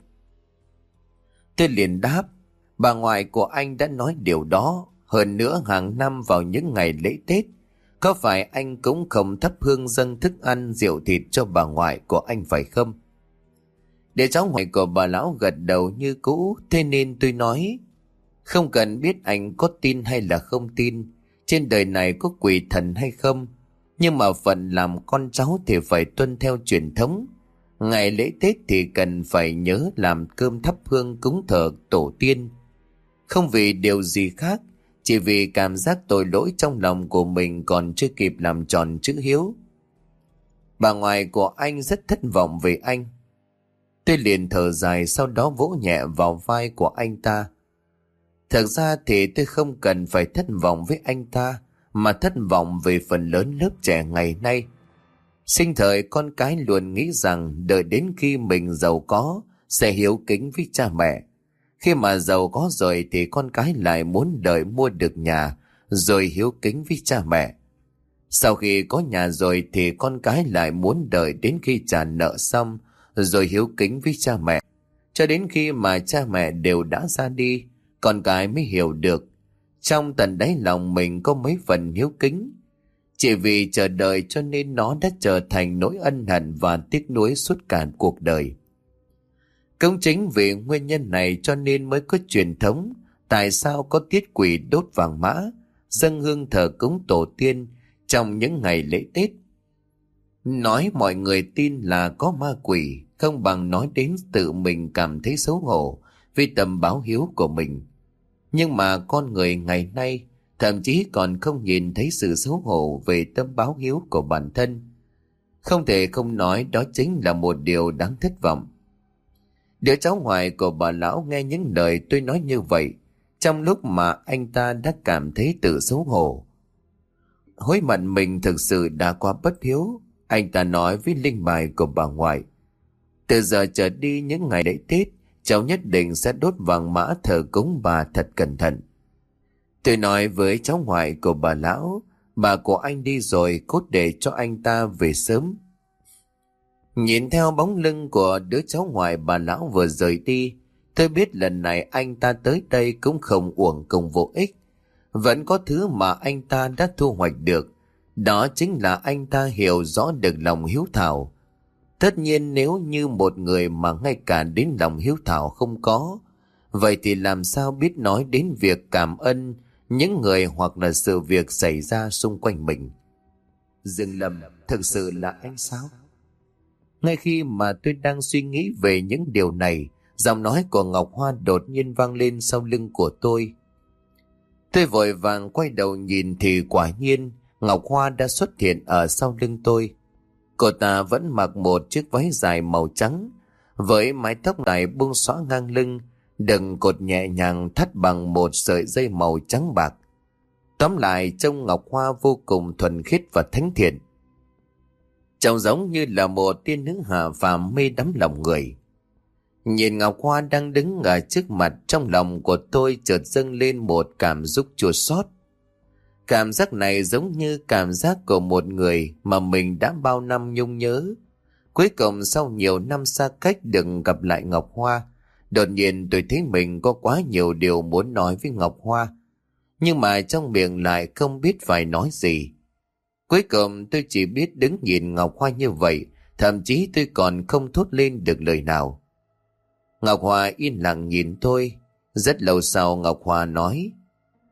Tôi liền đáp, bà ngoại của anh đã nói điều đó. Hơn nữa hàng năm vào những ngày lễ Tết, có phải anh cũng không thắp hương dâng thức ăn rượu thịt cho bà ngoại của anh phải không? Để cháu ngoại của bà lão gật đầu như cũ, thế nên tôi nói, không cần biết anh có tin hay là không tin, trên đời này có quỷ thần hay không, nhưng mà phận làm con cháu thì phải tuân theo truyền thống. Ngày lễ Tết thì cần phải nhớ làm cơm thắp hương cúng thờ tổ tiên. Không vì điều gì khác, chỉ vì cảm giác tội lỗi trong lòng của mình còn chưa kịp làm tròn chữ hiếu. Bà ngoại của anh rất thất vọng về anh. Tôi liền thở dài, sau đó vỗ nhẹ vào vai của anh ta. Thật ra thì tôi không cần phải thất vọng với anh ta, mà thất vọng về phần lớn lớp trẻ ngày nay. Sinh thời con cái luôn nghĩ rằng đợi đến khi mình giàu có sẽ hiếu kính với cha mẹ. Khi mà giàu có rồi thì con cái lại muốn đợi mua được nhà rồi hiếu kính với cha mẹ. Sau khi có nhà rồi thì con cái lại muốn đợi đến khi trả nợ xong rồi hiếu kính với cha mẹ. Cho đến khi mà cha mẹ đều đã ra đi, con cái mới hiểu được trong tận đáy lòng mình có mấy phần hiếu kính. Chỉ vì chờ đợi cho nên nó đã trở thành nỗi ân hận và tiếc nuối suốt cả cuộc đời. Cũng chính vì nguyên nhân này cho nên mới có truyền thống tại sao có tiết quỷ đốt vàng mã, dâng hương thờ cúng tổ tiên trong những ngày lễ Tết. Nói mọi người tin là có ma quỷ không bằng nói đến tự mình cảm thấy xấu hổ vì tầm báo hiếu của mình. Nhưng mà con người ngày nay thậm chí còn không nhìn thấy sự xấu hổ về tâm báo hiếu của bản thân. Không thể không nói đó chính là một điều đáng thất vọng. Đứa cháu ngoại của bà lão nghe những lời tôi nói như vậy, trong lúc mà anh ta đã cảm thấy tự xấu hổ. Hối hận mình thực sự đã quá bất hiếu, anh ta nói với linh bài của bà ngoại. Từ giờ trở đi những ngày lễ Tết, cháu nhất định sẽ đốt vàng mã thờ cúng bà thật cẩn thận. Tôi nói với cháu ngoại của bà lão, bà của anh đi rồi cốt để cho anh ta về sớm. Nhìn theo bóng lưng của đứa cháu ngoại bà lão vừa rời đi, tôi biết lần này anh ta tới đây cũng không uổng công vô ích. Vẫn có thứ mà anh ta đã thu hoạch được, đó chính là anh ta hiểu rõ được lòng hiếu thảo. Tất nhiên nếu như một người mà ngay cả đến lòng hiếu thảo không có, vậy thì làm sao biết nói đến việc cảm ơn những người hoặc là sự việc xảy ra xung quanh mình. Dương Lâm, thực sự là anh sao? Ngay khi mà tôi đang suy nghĩ về những điều này, giọng nói của Ngọc Hoa đột nhiên vang lên sau lưng của tôi. Tôi vội vàng quay đầu nhìn thì quả nhiên Ngọc Hoa đã xuất hiện ở sau lưng tôi. Cô ta vẫn mặc một chiếc váy dài màu trắng, với mái tóc dài buông xõa ngang lưng, đừng cột nhẹ nhàng thắt bằng một sợi dây màu trắng bạc. Tóm lại trông Ngọc Hoa vô cùng thuần khiết và thánh thiện. Trông giống như là một tiên nữ hạ phàm mê đắm lòng người. Nhìn Ngọc Hoa đang đứng ở trước mặt, trong lòng của tôi chợt dâng lên một cảm xúc chua xót. Cảm giác này giống như cảm giác của một người mà mình đã bao năm nhung nhớ. Cuối cùng sau nhiều năm xa cách được gặp lại Ngọc Hoa, đột nhiên tôi thấy mình có quá nhiều điều muốn nói với Ngọc Hoa, nhưng mà trong miệng lại không biết phải nói gì. Cuối cùng tôi chỉ biết đứng nhìn Ngọc Hoa như vậy, thậm chí tôi còn không thốt lên được lời nào. Ngọc Hoa yên lặng nhìn tôi. Rất lâu sau Ngọc Hoa nói,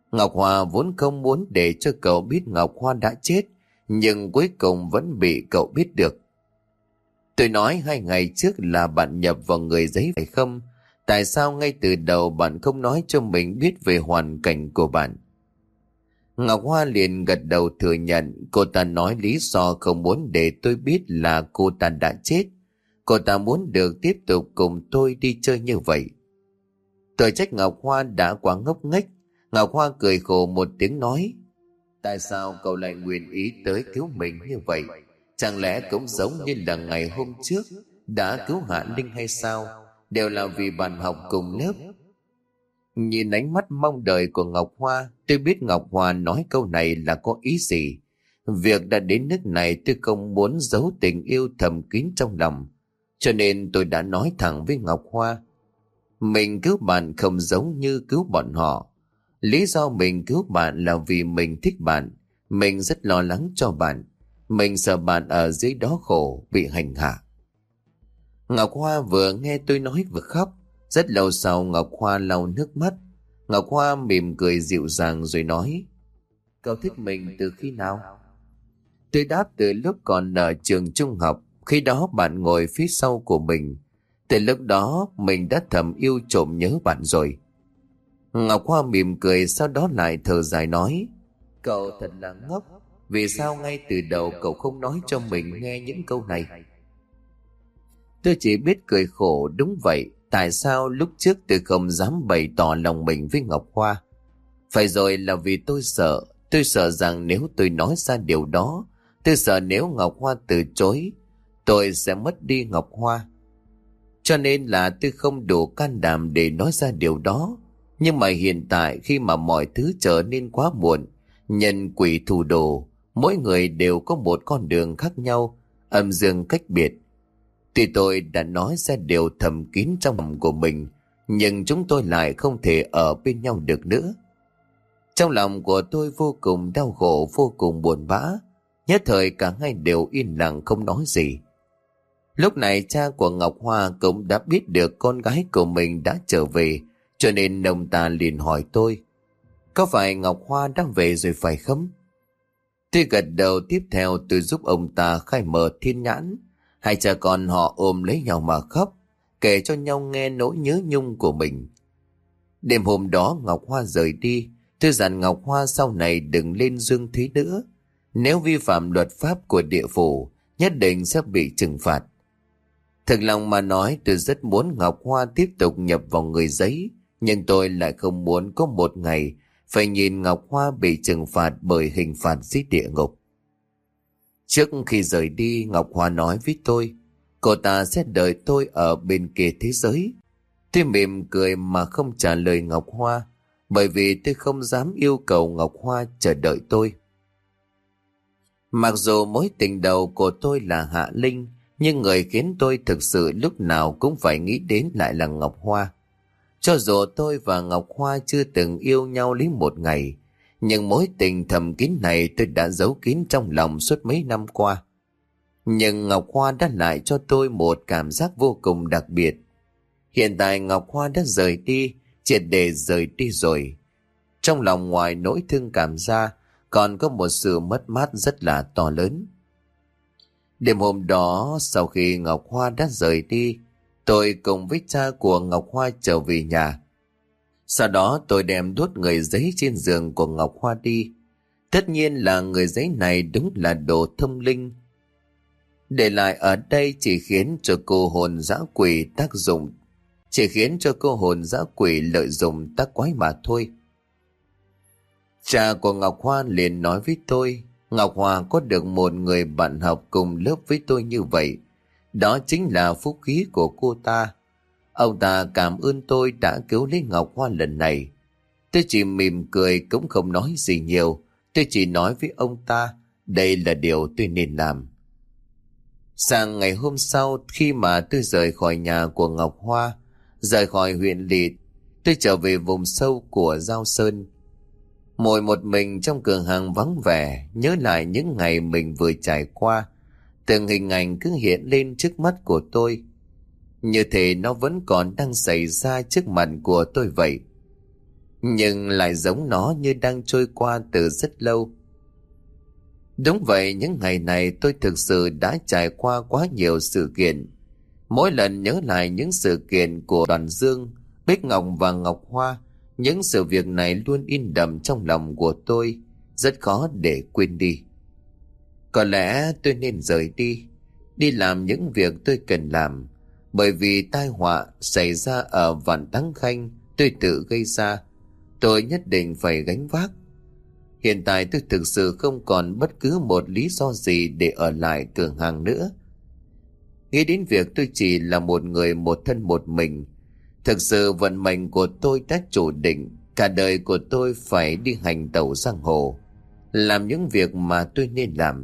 Ngọc Hoa vốn không muốn để cho cậu biết Ngọc Hoa đã chết, nhưng cuối cùng vẫn bị cậu biết được. Tôi nói hai ngày trước là bạn nhập vào người giấy phải không? Tại sao ngay từ đầu bạn không nói cho mình biết về hoàn cảnh của bạn? Ngọc Hoa liền gật đầu thừa nhận. Cô ta nói lý do không muốn để tôi biết là cô ta đã chết. Cô ta muốn được tiếp tục cùng tôi đi chơi như vậy. Tôi trách Ngọc Hoa đã quá ngốc nghếch. Ngọc Hoa cười khổ một tiếng nói: tại sao cậu lại nguyện ý tới cứu mình như vậy? Chẳng lẽ cũng giống như là ngày hôm trước đã cứu Hạ Linh hay sao? Đều là vì bạn học cùng lớp. Nhìn ánh mắt mong đợi của Ngọc Hoa, tôi biết Ngọc Hoa nói câu này là có ý gì. Việc đã đến nước này, tôi không muốn giấu tình yêu thầm kín trong lòng. Cho nên tôi đã nói thẳng với Ngọc Hoa: mình cứu bạn không giống như cứu bọn họ. Lý do mình cứu bạn là vì mình thích bạn. Mình rất lo lắng cho bạn. Mình sợ bạn ở dưới đó khổ, bị hành hạ. Ngọc Hoa vừa nghe tôi nói vừa khóc. Rất lâu sau Ngọc Hoa lau nước mắt. Ngọc Hoa mỉm cười dịu dàng rồi nói: cậu thích mình từ khi nào? Tôi đáp: từ lúc còn ở trường trung học. Khi đó bạn ngồi phía sau của mình. Từ lúc đó mình đã thầm yêu trộm nhớ bạn rồi. Ngọc Hoa mỉm cười, sau đó lại thở dài nói: cậu thật là ngốc. Vì sao ngay từ đầu cậu không nói cho mình nghe những câu này? Tôi chỉ biết cười khổ. Đúng vậy, tại sao lúc trước tôi không dám bày tỏ lòng mình với Ngọc Hoa? Phải rồi, là vì tôi sợ. Tôi sợ rằng nếu tôi nói ra điều đó, tôi sợ nếu Ngọc Hoa từ chối, tôi sẽ mất đi Ngọc Hoa. Cho nên là tôi không đủ can đảm để nói ra điều đó. Nhưng mà hiện tại, khi mà mọi thứ trở nên quá muộn, nhân quỷ thù đồ, mỗi người đều có một con đường khác nhau, âm dương cách biệt. Tuy tôi đã nói ra điều thầm kín trong lòng của mình, nhưng chúng tôi lại không thể ở bên nhau được nữa. Trong lòng của tôi vô cùng đau khổ, vô cùng buồn bã. Nhất thời cả hai đều yên lặng không nói gì. Lúc này cha của Ngọc Hoa cũng đã biết được con gái của mình đã trở về, cho nên ông ta liền hỏi tôi: có phải Ngọc Hoa đang về rồi phải không? Tôi gật đầu. Tiếp theo tôi giúp ông ta khai mở thiên nhãn. Hai cha con họ ôm lấy nhau mà khóc, kể cho nhau nghe nỗi nhớ nhung của mình. Đêm hôm đó Ngọc Hoa rời đi. Tôi dặn Ngọc Hoa sau này đừng lên dương thúy nữa. Nếu vi phạm luật pháp của địa phủ, nhất định sẽ bị trừng phạt. Thực lòng mà nói, tôi rất muốn Ngọc Hoa tiếp tục nhập vào người giấy, nhưng tôi lại không muốn có một ngày phải nhìn Ngọc Hoa bị trừng phạt bởi hình phạt dưới địa ngục. Trước khi rời đi, Ngọc Hoa nói với tôi, cô ta sẽ đợi tôi ở bên kia thế giới. Tôi mỉm cười mà không trả lời Ngọc Hoa, bởi vì tôi không dám yêu cầu Ngọc Hoa chờ đợi tôi. Mặc dù mối tình đầu của tôi là Hạ Linh, nhưng người khiến tôi thực sự lúc nào cũng phải nghĩ đến lại là Ngọc Hoa. Cho dù tôi và Ngọc Hoa chưa từng yêu nhau lấy một ngày, nhưng mối tình thầm kín này tôi đã giấu kín trong lòng suốt mấy năm qua. Nhưng Ngọc Hoa đã lại cho tôi một cảm giác vô cùng đặc biệt. Hiện tại Ngọc Hoa đã rời đi, triệt để rời đi rồi. Trong lòng ngoài nỗi thương cảm ra, còn có một sự mất mát rất là to lớn. Đêm hôm đó, sau khi Ngọc Hoa đã rời đi, tôi cùng với cha của Ngọc Hoa trở về nhà. Sau đó tôi đem đốt người giấy trên giường của Ngọc Hoa đi. Tất nhiên là người giấy này đúng là đồ thông linh. Để lại ở đây chỉ khiến cho cô hồn dã quỷ tác dụng, chỉ khiến cho cô hồn dã quỷ lợi dụng tác quái mà thôi. Cha của Ngọc Hoa liền nói với tôi, Ngọc Hoa có được một người bạn học cùng lớp với tôi như vậy, đó chính là phúc khí của cô ta. Ông ta cảm ơn tôi đã cứu lấy Ngọc Hoa lần này. Tôi chỉ mỉm cười cũng không nói gì nhiều. Tôi chỉ nói với ông ta, đây là điều tôi nên làm. Sang ngày hôm sau, khi mà tôi rời khỏi nhà của Ngọc Hoa, rời khỏi huyện lỵ, tôi trở về vùng sâu của Giao Sơn. Ngồi một mình trong cửa hàng vắng vẻ, nhớ lại những ngày mình vừa trải qua. Từng hình ảnh cứ hiện lên trước mắt của tôi, như thể nó vẫn còn đang xảy ra trước mặt của tôi vậy. nhưng lại giống nó như đang trôi qua từ rất lâu. Đúng vậy, những ngày này tôi thực sự đã trải qua quá nhiều sự kiện. Mỗi lần nhớ lại những sự kiện của Đoàn Dương, Bích Ngọc và Ngọc Hoa, những sự việc này luôn in đậm trong lòng của tôi, rất khó để quên đi. Có lẽ tôi nên rời đi, đi làm những việc tôi cần làm, bởi vì tai họa xảy ra ở Vạn Thắng Khanh tôi tự gây ra, tôi nhất định phải gánh vác. Hiện tại tôi thực sự không còn bất cứ một lý do gì để ở lại cửa hàng nữa. Nghĩ đến việc tôi chỉ là một người một thân một mình, thực sự vận mệnh của tôi đã chủ định, cả đời của tôi phải đi hành tẩu giang hồ, làm những việc mà tôi nên làm.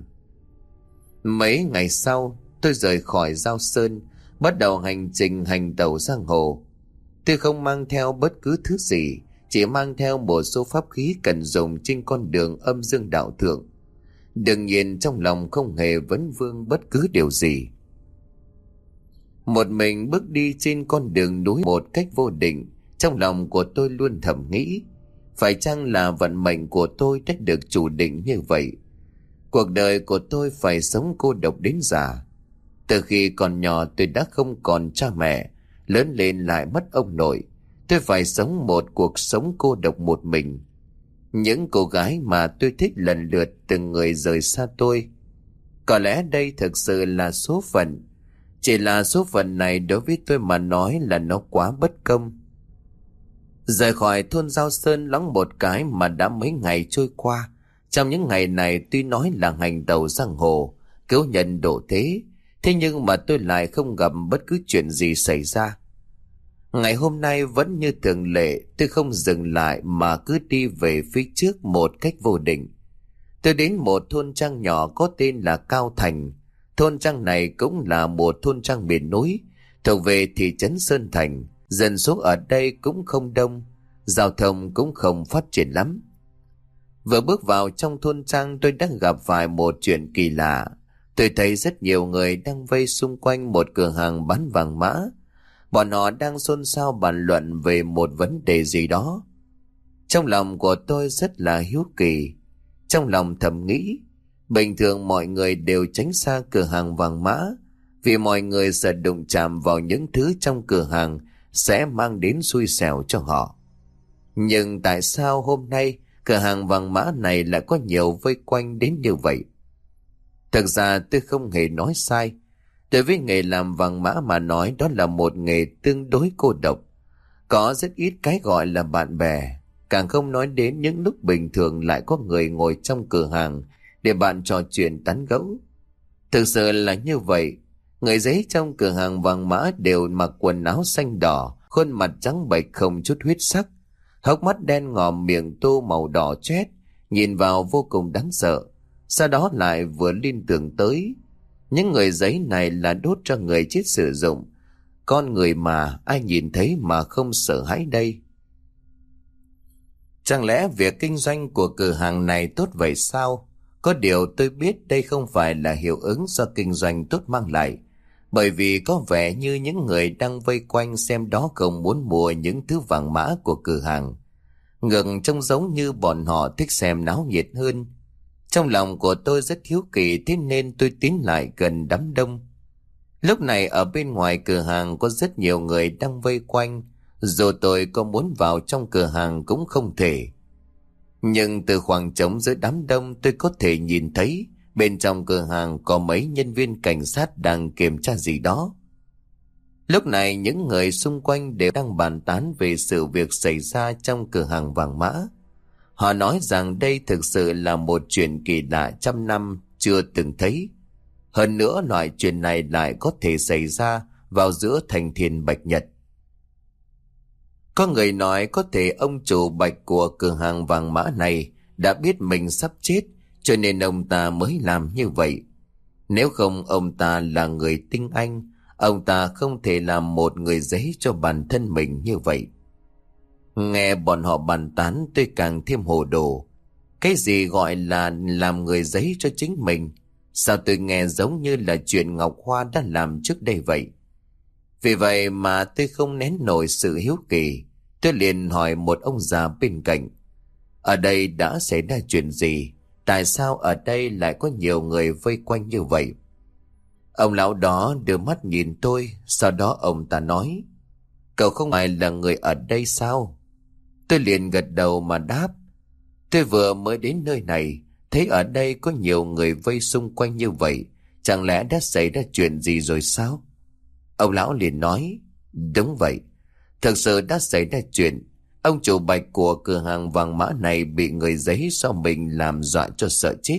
Mấy ngày sau, tôi rời khỏi Giao Sơn, bắt đầu hành trình hành tẩu giang hồ. Tôi không mang theo bất cứ thứ gì, chỉ mang theo một số pháp khí cần dùng trên con đường âm dương đạo thượng. Đương nhiên trong lòng không hề vấn vương bất cứ điều gì. Một mình bước đi trên con đường núi một cách vô định, trong lòng của tôi luôn thầm nghĩ, phải chăng là vận mệnh của tôi đã được chủ định như vậy? Cuộc đời của tôi phải sống cô độc đến già. Từ khi còn nhỏ tôi đã không còn cha mẹ, lớn lên lại mất ông nội. Tôi phải sống một cuộc sống cô độc một mình. Những cô gái mà tôi thích lần lượt từng người rời xa tôi. Có lẽ đây thực sự là số phận. Chỉ là số phận này đối với tôi mà nói là nó quá bất công. Rời khỏi thôn Giao Sơn loáng một cái mà đã mấy ngày trôi qua. Trong những ngày này tuy nói là hành tẩu giang hồ, cứu nhân độ thế, thế nhưng mà tôi lại không gặp bất cứ chuyện gì xảy ra. Ngày hôm nay vẫn như thường lệ, tôi không dừng lại mà cứ đi về phía trước một cách vô định. Tôi đến một thôn trang nhỏ có tên là Cao Thành. Thôn trang này cũng là một thôn trang miền núi, thuộc về thị trấn Sơn Thành. Dân số ở đây cũng không đông, giao thông cũng không phát triển lắm. Vừa bước vào trong thôn trang, tôi đã gặp phải một chuyện kỳ lạ. Tôi thấy rất nhiều người đang vây xung quanh một cửa hàng bán vàng mã. Bọn họ đang xôn xao bàn luận về một vấn đề gì đó. Trong lòng của tôi rất là hiếu kỳ. Trong lòng thầm nghĩ, bình thường mọi người đều tránh xa cửa hàng vàng mã, vì mọi người sợ đụng chạm vào những thứ trong cửa hàng sẽ mang đến xui xẻo cho họ. Nhưng tại sao hôm nay cửa hàng vàng mã này lại có nhiều vây quanh đến như vậy? Thực ra tôi không hề nói sai. Đối với nghề làm vàng mã mà nói, đó là một nghề tương đối cô độc. Có rất ít cái gọi là bạn bè, càng không nói đến những lúc bình thường lại có người ngồi trong cửa hàng để bạn trò chuyện tán gẫu. Thực sự là như vậy. Người giấy trong cửa hàng vàng mã đều mặc quần áo xanh đỏ, khuôn mặt trắng bệch không chút huyết sắc, hốc mắt đen ngòm, miệng tô màu đỏ chét, nhìn vào vô cùng đáng sợ. Sau đó lại vừa liên tưởng tới, những người giấy này là đốt cho người chết sử dụng. Con người mà ai nhìn thấy mà không sợ hãi đây? Chẳng lẽ việc kinh doanh của cửa hàng này tốt vậy sao? Có điều tôi biết đây không phải là hiệu ứng do kinh doanh tốt mang lại, bởi vì có vẻ như những người đang vây quanh xem đó không muốn mua những thứ vàng mã của cửa hàng. Ngược trông giống như bọn họ thích xem náo nhiệt hơn. Trong lòng của tôi rất hiếu kỳ, thế nên tôi tiến lại gần đám đông. Lúc này ở bên ngoài cửa hàng có rất nhiều người đang vây quanh, dù tôi có muốn vào trong cửa hàng cũng không thể. Nhưng từ khoảng trống giữa đám đông, tôi có thể nhìn thấy bên trong cửa hàng có mấy nhân viên cảnh sát đang kiểm tra gì đó. Lúc này những người xung quanh đều đang bàn tán về sự việc xảy ra trong cửa hàng vàng mã. Họ nói rằng đây thực sự là một chuyện kỳ lạ trăm năm chưa từng thấy. Hơn nữa loại chuyện này lại có thể xảy ra vào giữa thành thiên bạch nhật. Có người nói có thể ông chủ Bạch của cửa hàng vàng mã này đã biết mình sắp chết, cho nên ông ta mới làm như vậy. Nếu không ông ta là người tinh anh, ông ta không thể làm một người giấy cho bản thân mình như vậy. Nghe bọn họ bàn tán tôi càng thêm hồ đồ. Cái gì gọi là làm người giấy cho chính mình? Sao tôi nghe giống như là chuyện Ngọc Hoa đã làm trước đây vậy? Vì vậy mà tôi không nén nổi sự hiếu kỳ. Tôi liền hỏi một ông già bên cạnh: ở đây đã xảy ra chuyện gì? Tại sao ở đây lại có nhiều người vây quanh như vậy? Ông lão đó đưa mắt nhìn tôi, sau đó ông ta nói: cậu không phải là người ở đây sao? Tôi liền gật đầu mà đáp: tôi vừa mới đến nơi này, thấy ở đây có nhiều người vây xung quanh như vậy, chẳng lẽ đã xảy ra chuyện gì rồi sao? Ông lão liền nói: đúng vậy, thực sự đã xảy ra chuyện. Ông chủ Bạch của cửa hàng vàng mã này bị người giấy do mình làm dọa cho sợ chết.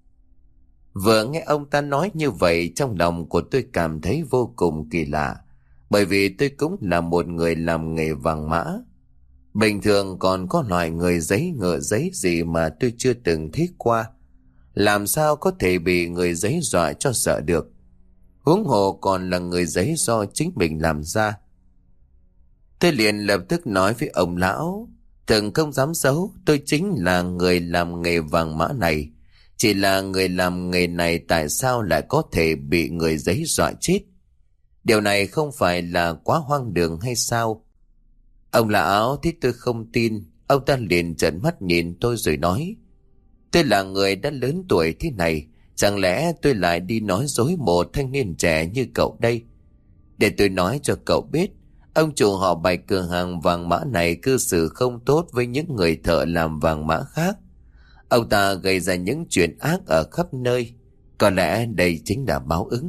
Vừa nghe ông ta nói như vậy, trong lòng của tôi cảm thấy vô cùng kỳ lạ, bởi vì tôi cũng là một người làm nghề vàng mã. Bình thường còn có loại người giấy ngựa giấy gì mà tôi chưa từng thấy qua, làm sao có thể bị người giấy dọa cho sợ được, huống hồ còn là người giấy do chính mình làm ra. Tôi liền lập tức nói với ông lão: Thần không dám giấu, tôi chính là người làm nghề vàng mã này. Chỉ là người làm nghề này tại sao lại có thể bị người giấy dọa chết? Điều này không phải là quá hoang đường hay sao? Ông lão thấy tôi không tin, ông ta liền trợn mắt nhìn tôi rồi nói: tôi là người đã lớn tuổi thế này, chẳng lẽ tôi lại đi nói dối một thanh niên trẻ như cậu đây? Để tôi nói cho cậu biết, ông chủ họ Bạch cửa hàng vàng mã này cư xử không tốt với những người thợ làm vàng mã khác. Ông ta gây ra những chuyện ác ở khắp nơi, có lẽ đây chính là báo ứng.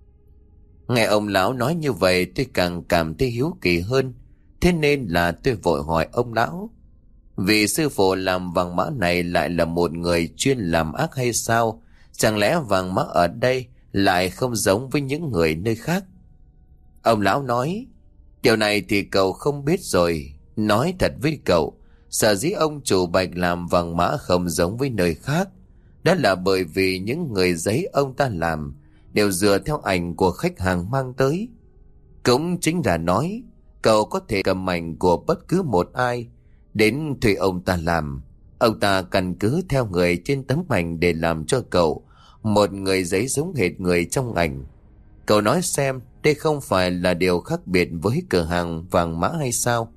Nghe ông lão nói như vậy, tôi càng cảm thấy hiếu kỳ hơn, thế nên là tôi vội hỏi ông lão: vị sư phụ làm vàng mã này lại là một người chuyên làm ác hay sao? Chẳng lẽ vàng mã ở đây lại không giống với những người nơi khác? Ông lão nói: điều này thì cậu không biết rồi. Nói thật với cậu, sở dĩ ông chủ Bạch làm vàng mã không giống với nơi khác, đó là bởi vì những người giấy ông ta làm đều dựa theo ảnh của khách hàng mang tới. Cũng chính là nói, cậu có thể cầm ảnh của bất cứ một ai đến thuê ông ta làm. Ông ta căn cứ theo người trên tấm ảnh để làm cho cậu một người giấy giống hệt người trong ảnh. Cậu nói xem, đây không phải là điều khác biệt với cửa hàng vàng mã hay sao?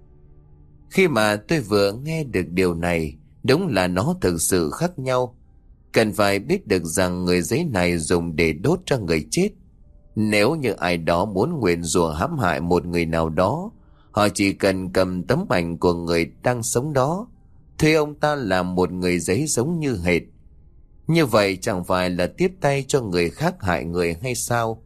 Khi mà tôi vừa nghe được điều này, đúng là nó thực sự khác nhau. Cần phải biết được rằng người giấy này dùng để đốt cho người chết. Nếu như ai đó muốn nguyền rủa hãm hại một người nào đó, họ chỉ cần cầm tấm ảnh của người đang sống đó, thuê ông ta làm một người giấy giống như hệt. Như vậy chẳng phải là tiếp tay cho người khác hại người hay sao?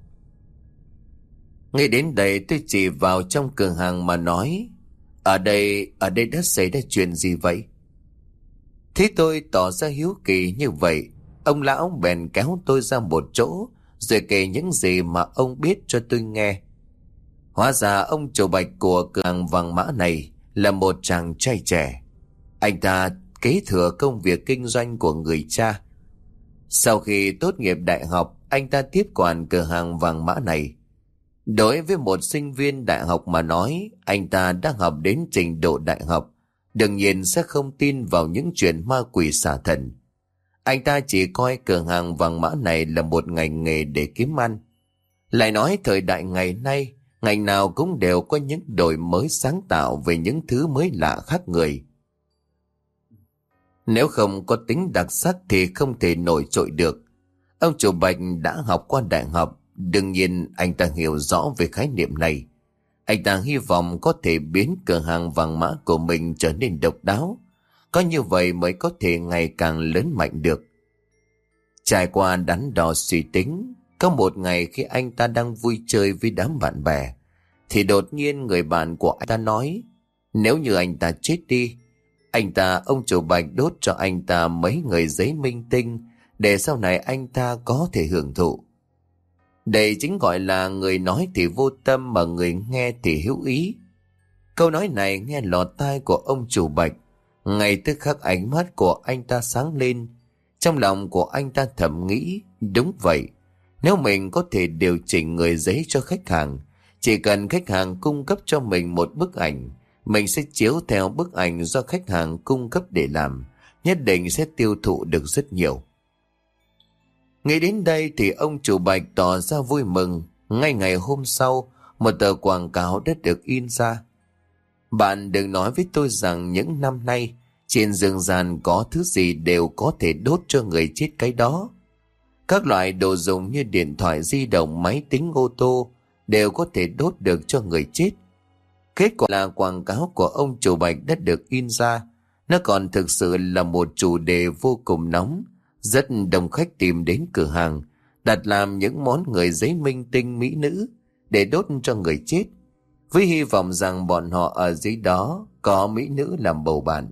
Ngay đến đây tôi chỉ vào trong cửa hàng mà nói: Ở đây, ở đây đã xảy ra chuyện gì vậy? Thế tôi tỏ ra hiếu kỳ như vậy, ông lão bèn kéo tôi ra một chỗ, rồi kể những gì mà ông biết cho tôi nghe. Hóa ra ông chủ Bạch của cửa hàng vàng mã này là một chàng trai trẻ. Anh ta kế thừa công việc kinh doanh của người cha. Sau khi tốt nghiệp đại học, anh ta tiếp quản cửa hàng vàng mã này. Đối với một sinh viên đại học mà nói, anh ta đã học đến trình độ đại học, đương nhiên sẽ không tin vào những chuyện ma quỷ xà thần. Anh ta chỉ coi cửa hàng vàng mã này là một ngành nghề để kiếm ăn. Lại nói thời đại ngày nay, ngành nào cũng đều có những đổi mới sáng tạo về những thứ mới lạ khác người. Nếu không có tính đặc sắc thì không thể nổi trội được. Ông chủ Bạch đã học qua đại học, đương nhiên anh ta hiểu rõ về khái niệm này. Anh ta hy vọng có thể biến cửa hàng vàng mã của mình trở nên độc đáo. Có như vậy mới có thể ngày càng lớn mạnh được. Trải qua đắn đo suy tính, có một ngày khi anh ta đang vui chơi với đám bạn bè, thì đột nhiên người bạn của anh ta nói: nếu như anh ta chết đi, anh ta, ông chủ Bạch đốt cho anh ta mấy người giấy minh tinh, để sau này anh ta có thể hưởng thụ. Đây chính gọi là người nói thì vô tâm mà người nghe thì hữu ý. Câu nói này nghe lọt tai của ông chủ Bạch, ngay tức khắc ánh mắt của anh ta sáng lên. Trong lòng của anh ta thầm nghĩ: đúng vậy, nếu mình có thể điều chỉnh người giấy cho khách hàng, chỉ cần khách hàng cung cấp cho mình một bức ảnh, mình sẽ chiếu theo bức ảnh do khách hàng cung cấp để làm, nhất định sẽ tiêu thụ được rất nhiều. Nghĩ đến đây thì ông chủ Bạch tỏ ra vui mừng. Ngay ngày hôm sau, một tờ quảng cáo đã được in ra. Bạn đừng nói với tôi rằng những năm nay trên dương gian có thứ gì đều có thể đốt cho người chết cái đó. Các loại đồ dùng như điện thoại di động, máy tính, ô tô đều có thể đốt được cho người chết. Kết quả là quảng cáo của ông chủ Bạch đã được in ra. Nó còn thực sự là một chủ đề vô cùng nóng. Rất đông khách tìm đến cửa hàng, đặt làm những món người giấy minh tinh mỹ nữ để đốt cho người chết, với hy vọng rằng bọn họ ở dưới đó có mỹ nữ làm bầu bạn.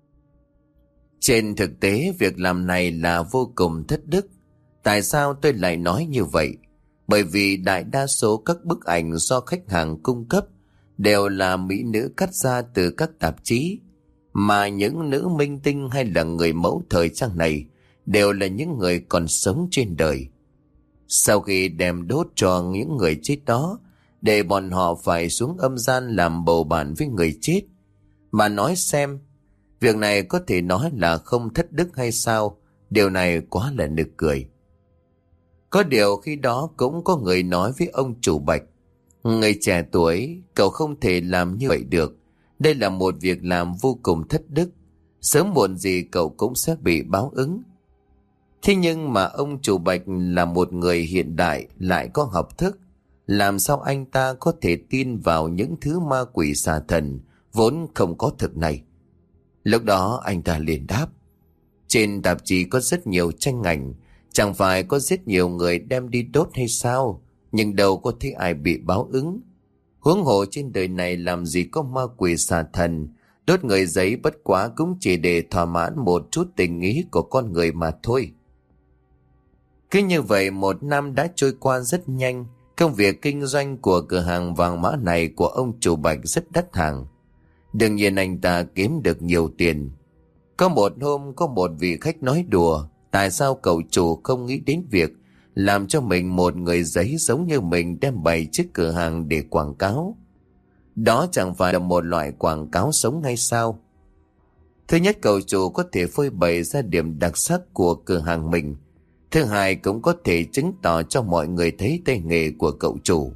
Trên thực tế, việc làm này là vô cùng thất đức. Tại sao tôi lại nói như vậy? Bởi vì đại đa số các bức ảnh do khách hàng cung cấp đều là mỹ nữ cắt ra từ các tạp chí, mà những nữ minh tinh hay là người mẫu thời trang này đều là những người còn sống trên đời. Sau khi đem đốt cho những người chết đó, để bọn họ phải xuống âm gian làm bầu bạn với người chết. Mà nói xem, việc này có thể nói là không thất đức hay sao? Điều này quá là nực cười. Có điều khi đó cũng có người nói với ông chủ Bạch: người trẻ tuổi, cậu không thể làm như vậy được. Đây là một việc làm vô cùng thất đức. Sớm muộn gì cậu cũng sẽ bị báo ứng. Thế nhưng mà ông chủ Bạch là một người hiện đại, lại có học thức. Làm sao anh ta có thể tin vào những thứ ma quỷ xà thần vốn không có thực này? Lúc đó anh ta liền đáp: trên tạp chí có rất nhiều tranh ảnh, chẳng phải có rất nhiều người đem đi đốt hay sao? Nhưng đâu có thấy ai bị báo ứng. Huống hồ trên đời này làm gì có ma quỷ xà thần. Đốt người giấy bất quá cũng chỉ để thỏa mãn một chút tình ý của con người mà thôi. Cứ như vậy một năm đã trôi qua rất nhanh. Công việc kinh doanh của cửa hàng vàng mã này của ông chủ Bạch rất đắt hàng. Đương nhiên anh ta kiếm được nhiều tiền. Có một hôm có một vị khách nói đùa: tại sao cậu chủ không nghĩ đến việc làm cho mình một người giấy giống như mình đem bày trước cửa hàng để quảng cáo? Đó chẳng phải là một loại quảng cáo sống hay sao? Thứ nhất, cậu chủ có thể phơi bày ra điểm đặc sắc của cửa hàng mình. Thứ hai, cũng có thể chứng tỏ cho mọi người thấy tay nghề của cậu chủ.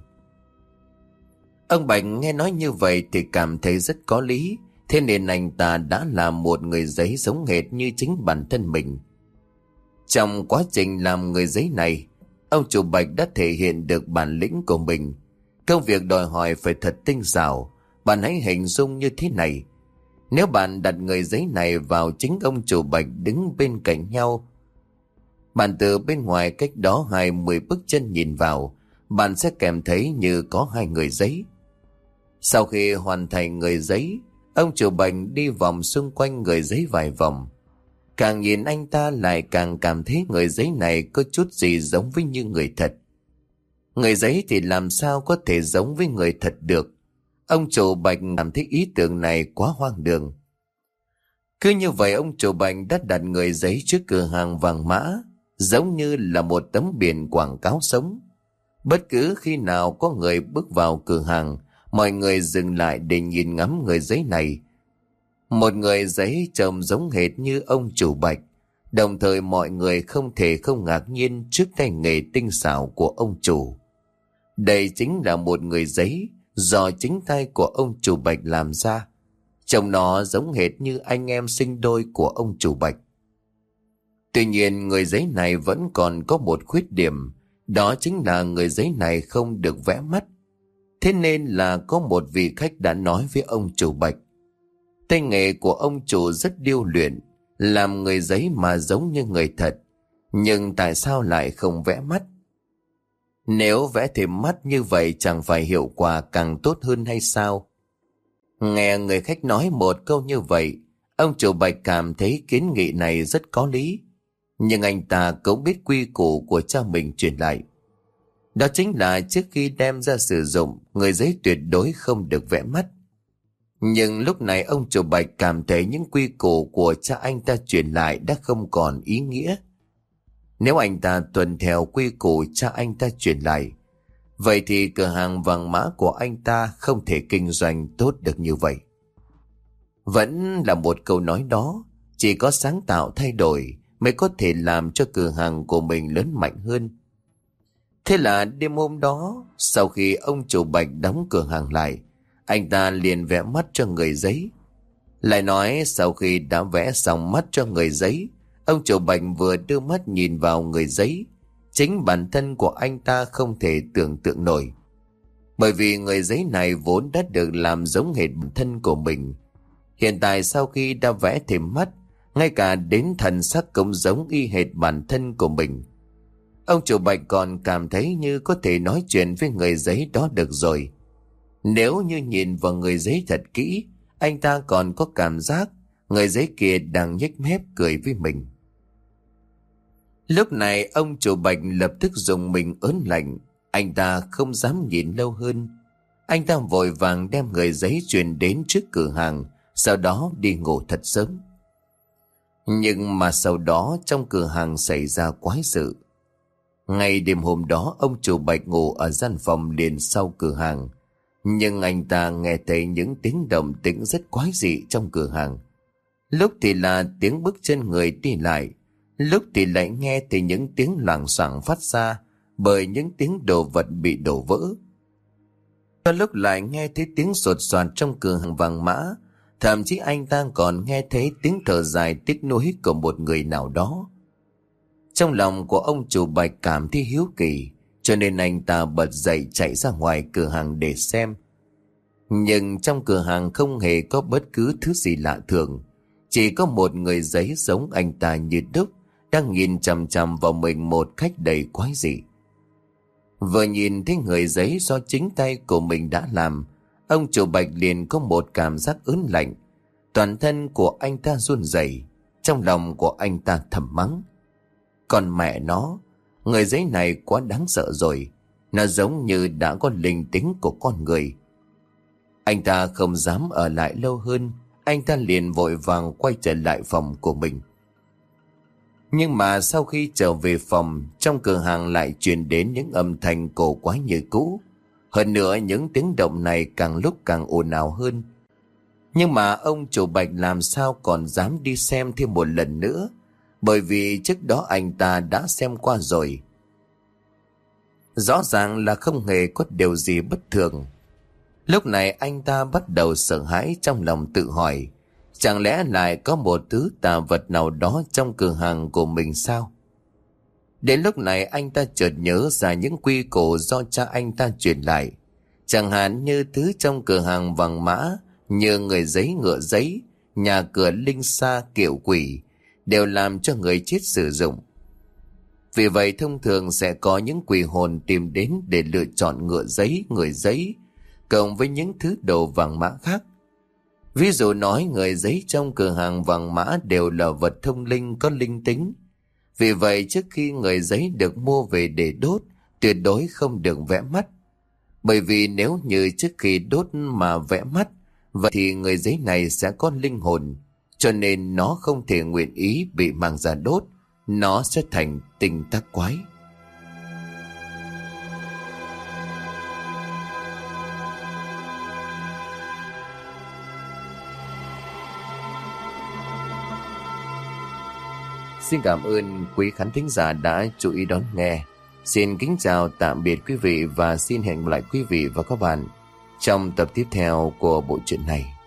Ông Bạch nghe nói như vậy thì cảm thấy rất có lý. Thế nên anh ta đã làm một người giấy giống hệt như chính bản thân mình. Trong quá trình làm người giấy này, ông chủ Bạch đã thể hiện được bản lĩnh của mình. Công việc đòi hỏi phải thật tinh xảo. Bạn hãy hình dung như thế này: nếu bạn đặt người giấy này vào chính ông chủ Bạch đứng bên cạnh nhau, bạn từ bên ngoài cách đó hai mươi bước chân nhìn vào, bạn sẽ cảm thấy như có hai người giấy. Sau khi hoàn thành người giấy, ông chủ Bạch đi vòng xung quanh người giấy vài vòng. Càng nhìn anh ta lại càng cảm thấy người giấy này có chút gì giống với như người thật. Người giấy thì làm sao có thể giống với người thật được? Ông chủ Bạch cảm thấy ý tưởng này quá hoang đường. Cứ như vậy ông chủ Bạch đã đặt người giấy trước cửa hàng vàng mã, giống như là một tấm biển quảng cáo sống. Bất cứ khi nào có người bước vào cửa hàng, mọi người dừng lại để nhìn ngắm người giấy này. Một người giấy trông giống hệt như ông chủ Bạch. Đồng thời mọi người không thể không ngạc nhiên trước tay nghề tinh xảo của ông chủ. Đây chính là một người giấy do chính tay của ông chủ Bạch làm ra. Trông nó giống hệt như anh em sinh đôi của ông chủ Bạch. Tuy nhiên người giấy này vẫn còn có một khuyết điểm. Đó chính là người giấy này không được vẽ mắt. Thế nên là có một vị khách đã nói với ông chủ Bạch: tay nghề của ông chủ rất điêu luyện, làm người giấy mà giống như người thật, nhưng tại sao lại không vẽ mắt? Nếu vẽ thêm mắt như vậy chẳng phải hiệu quả càng tốt hơn hay sao? Nghe người khách nói một câu như vậy, ông chủ Bạch cảm thấy kiến nghị này rất có lý. Nhưng anh ta cũng biết quy củ của cha mình truyền lại. Đó chính là trước khi đem ra sử dụng, người giấy tuyệt đối không được vẽ mắt. Nhưng lúc này ông chủ Bạch cảm thấy những quy củ của cha anh ta truyền lại đã không còn ý nghĩa. Nếu anh ta tuân theo quy củ cha anh ta truyền lại, vậy thì cửa hàng vàng mã của anh ta không thể kinh doanh tốt được như vậy. Vẫn là một câu nói đó, chỉ có sáng tạo thay đổi mới có thể làm cho cửa hàng của mình lớn mạnh hơn. Thế là đêm hôm đó, sau khi ông chủ Bạch đóng cửa hàng lại, Anh ta liền vẽ mắt cho người giấy. Lại nói sau khi đã vẽ xong mắt cho người giấy, ông chủ Bạch vừa đưa mắt nhìn vào người giấy. Chính bản thân của anh ta không thể tưởng tượng nổi. Bởi vì người giấy này vốn đã được làm giống hệt bản thân của mình. Hiện tại sau khi đã vẽ thêm mắt, ngay cả đến thần sắc cũng giống y hệt bản thân của mình. Ông chủ Bạch còn cảm thấy như có thể nói chuyện với người giấy đó được rồi. Nếu như nhìn vào người giấy thật kỹ, anh ta còn có cảm giác người giấy kia đang nhếch mép cười với mình. Lúc này ông chủ Bạch lập tức dùng mình ớn lạnh. Anh ta không dám nhìn lâu hơn. Anh ta vội vàng đem người giấy chuyển đến trước cửa hàng, sau đó đi ngủ thật sớm. Nhưng mà sau đó trong cửa hàng xảy ra quái sự. Ngày đêm hôm đó ông chủ Bạch ngủ ở gian phòng liền sau cửa hàng. Nhưng anh ta nghe thấy những tiếng động tĩnh rất quái dị trong cửa hàng. Lúc thì là tiếng bước chân người đi lại, lúc thì lại nghe thấy những tiếng loảng xoảng phát ra bởi những tiếng đồ vật bị đổ vỡ. Có lúc lại nghe thấy tiếng sột soạt trong cửa hàng vàng mã. Thậm chí anh ta còn nghe thấy tiếng thở dài tiếc nuối của một người nào đó. Trong lòng của ông chủ Bạch cảm thấy hiếu kỳ, cho nên anh ta bật dậy chạy ra ngoài cửa hàng để xem. Nhưng trong cửa hàng không hề có bất cứ thứ gì lạ thường. Chỉ có một người giấy giống anh ta như đúc đang nhìn chằm chằm vào mình một cách đầy quái dị. Vừa nhìn thấy người giấy do chính tay của mình đã làm, ông chủ Bạch liền có một cảm giác ớn lạnh. Toàn thân của anh ta run rẩy, trong lòng của anh ta thầm mắng. Còn mẹ nó, người giấy này quá đáng sợ rồi. Nó giống như đã có linh tính của con người. Anh ta không dám ở lại lâu hơn. Anh ta liền vội vàng quay trở lại phòng của mình. Nhưng mà sau khi trở về phòng, trong cửa hàng lại truyền đến những âm thanh cổ quái như cũ. Hơn nữa những tiếng động này càng lúc càng ồn ào hơn. Nhưng mà ông chủ Bạch làm sao còn dám đi xem thêm một lần nữa, bởi vì trước đó anh ta đã xem qua rồi. Rõ ràng là không hề có điều gì bất thường. Lúc này anh ta bắt đầu sợ hãi, trong lòng tự hỏi, chẳng lẽ lại có một thứ tà vật nào đó trong cửa hàng của mình sao? Đến lúc này anh ta chợt nhớ ra những quy củ do cha anh ta truyền lại. Chẳng hạn như thứ trong cửa hàng vàng mã, như người giấy ngựa giấy, nhà cửa linh sa kiệu quỷ, đều làm cho người chết sử dụng. Vì vậy thông thường sẽ có những quỷ hồn tìm đến để lựa chọn ngựa giấy, người giấy, cộng với những thứ đồ vàng mã khác. Ví dụ nói người giấy trong cửa hàng vàng mã đều là vật thông linh có linh tính. Vì vậy trước khi người giấy được mua về để đốt, tuyệt đối không được vẽ mắt. Bởi vì nếu như trước khi đốt mà vẽ mắt, vậy thì người giấy này sẽ có linh hồn, cho nên nó không thể nguyện ý bị mang ra đốt, nó sẽ thành tinh tác quái. Xin cảm ơn quý khán thính giả đã chú ý đón nghe. Xin kính chào tạm biệt quý vị và xin hẹn gặp lại quý vị và các bạn trong tập tiếp theo của bộ truyện này.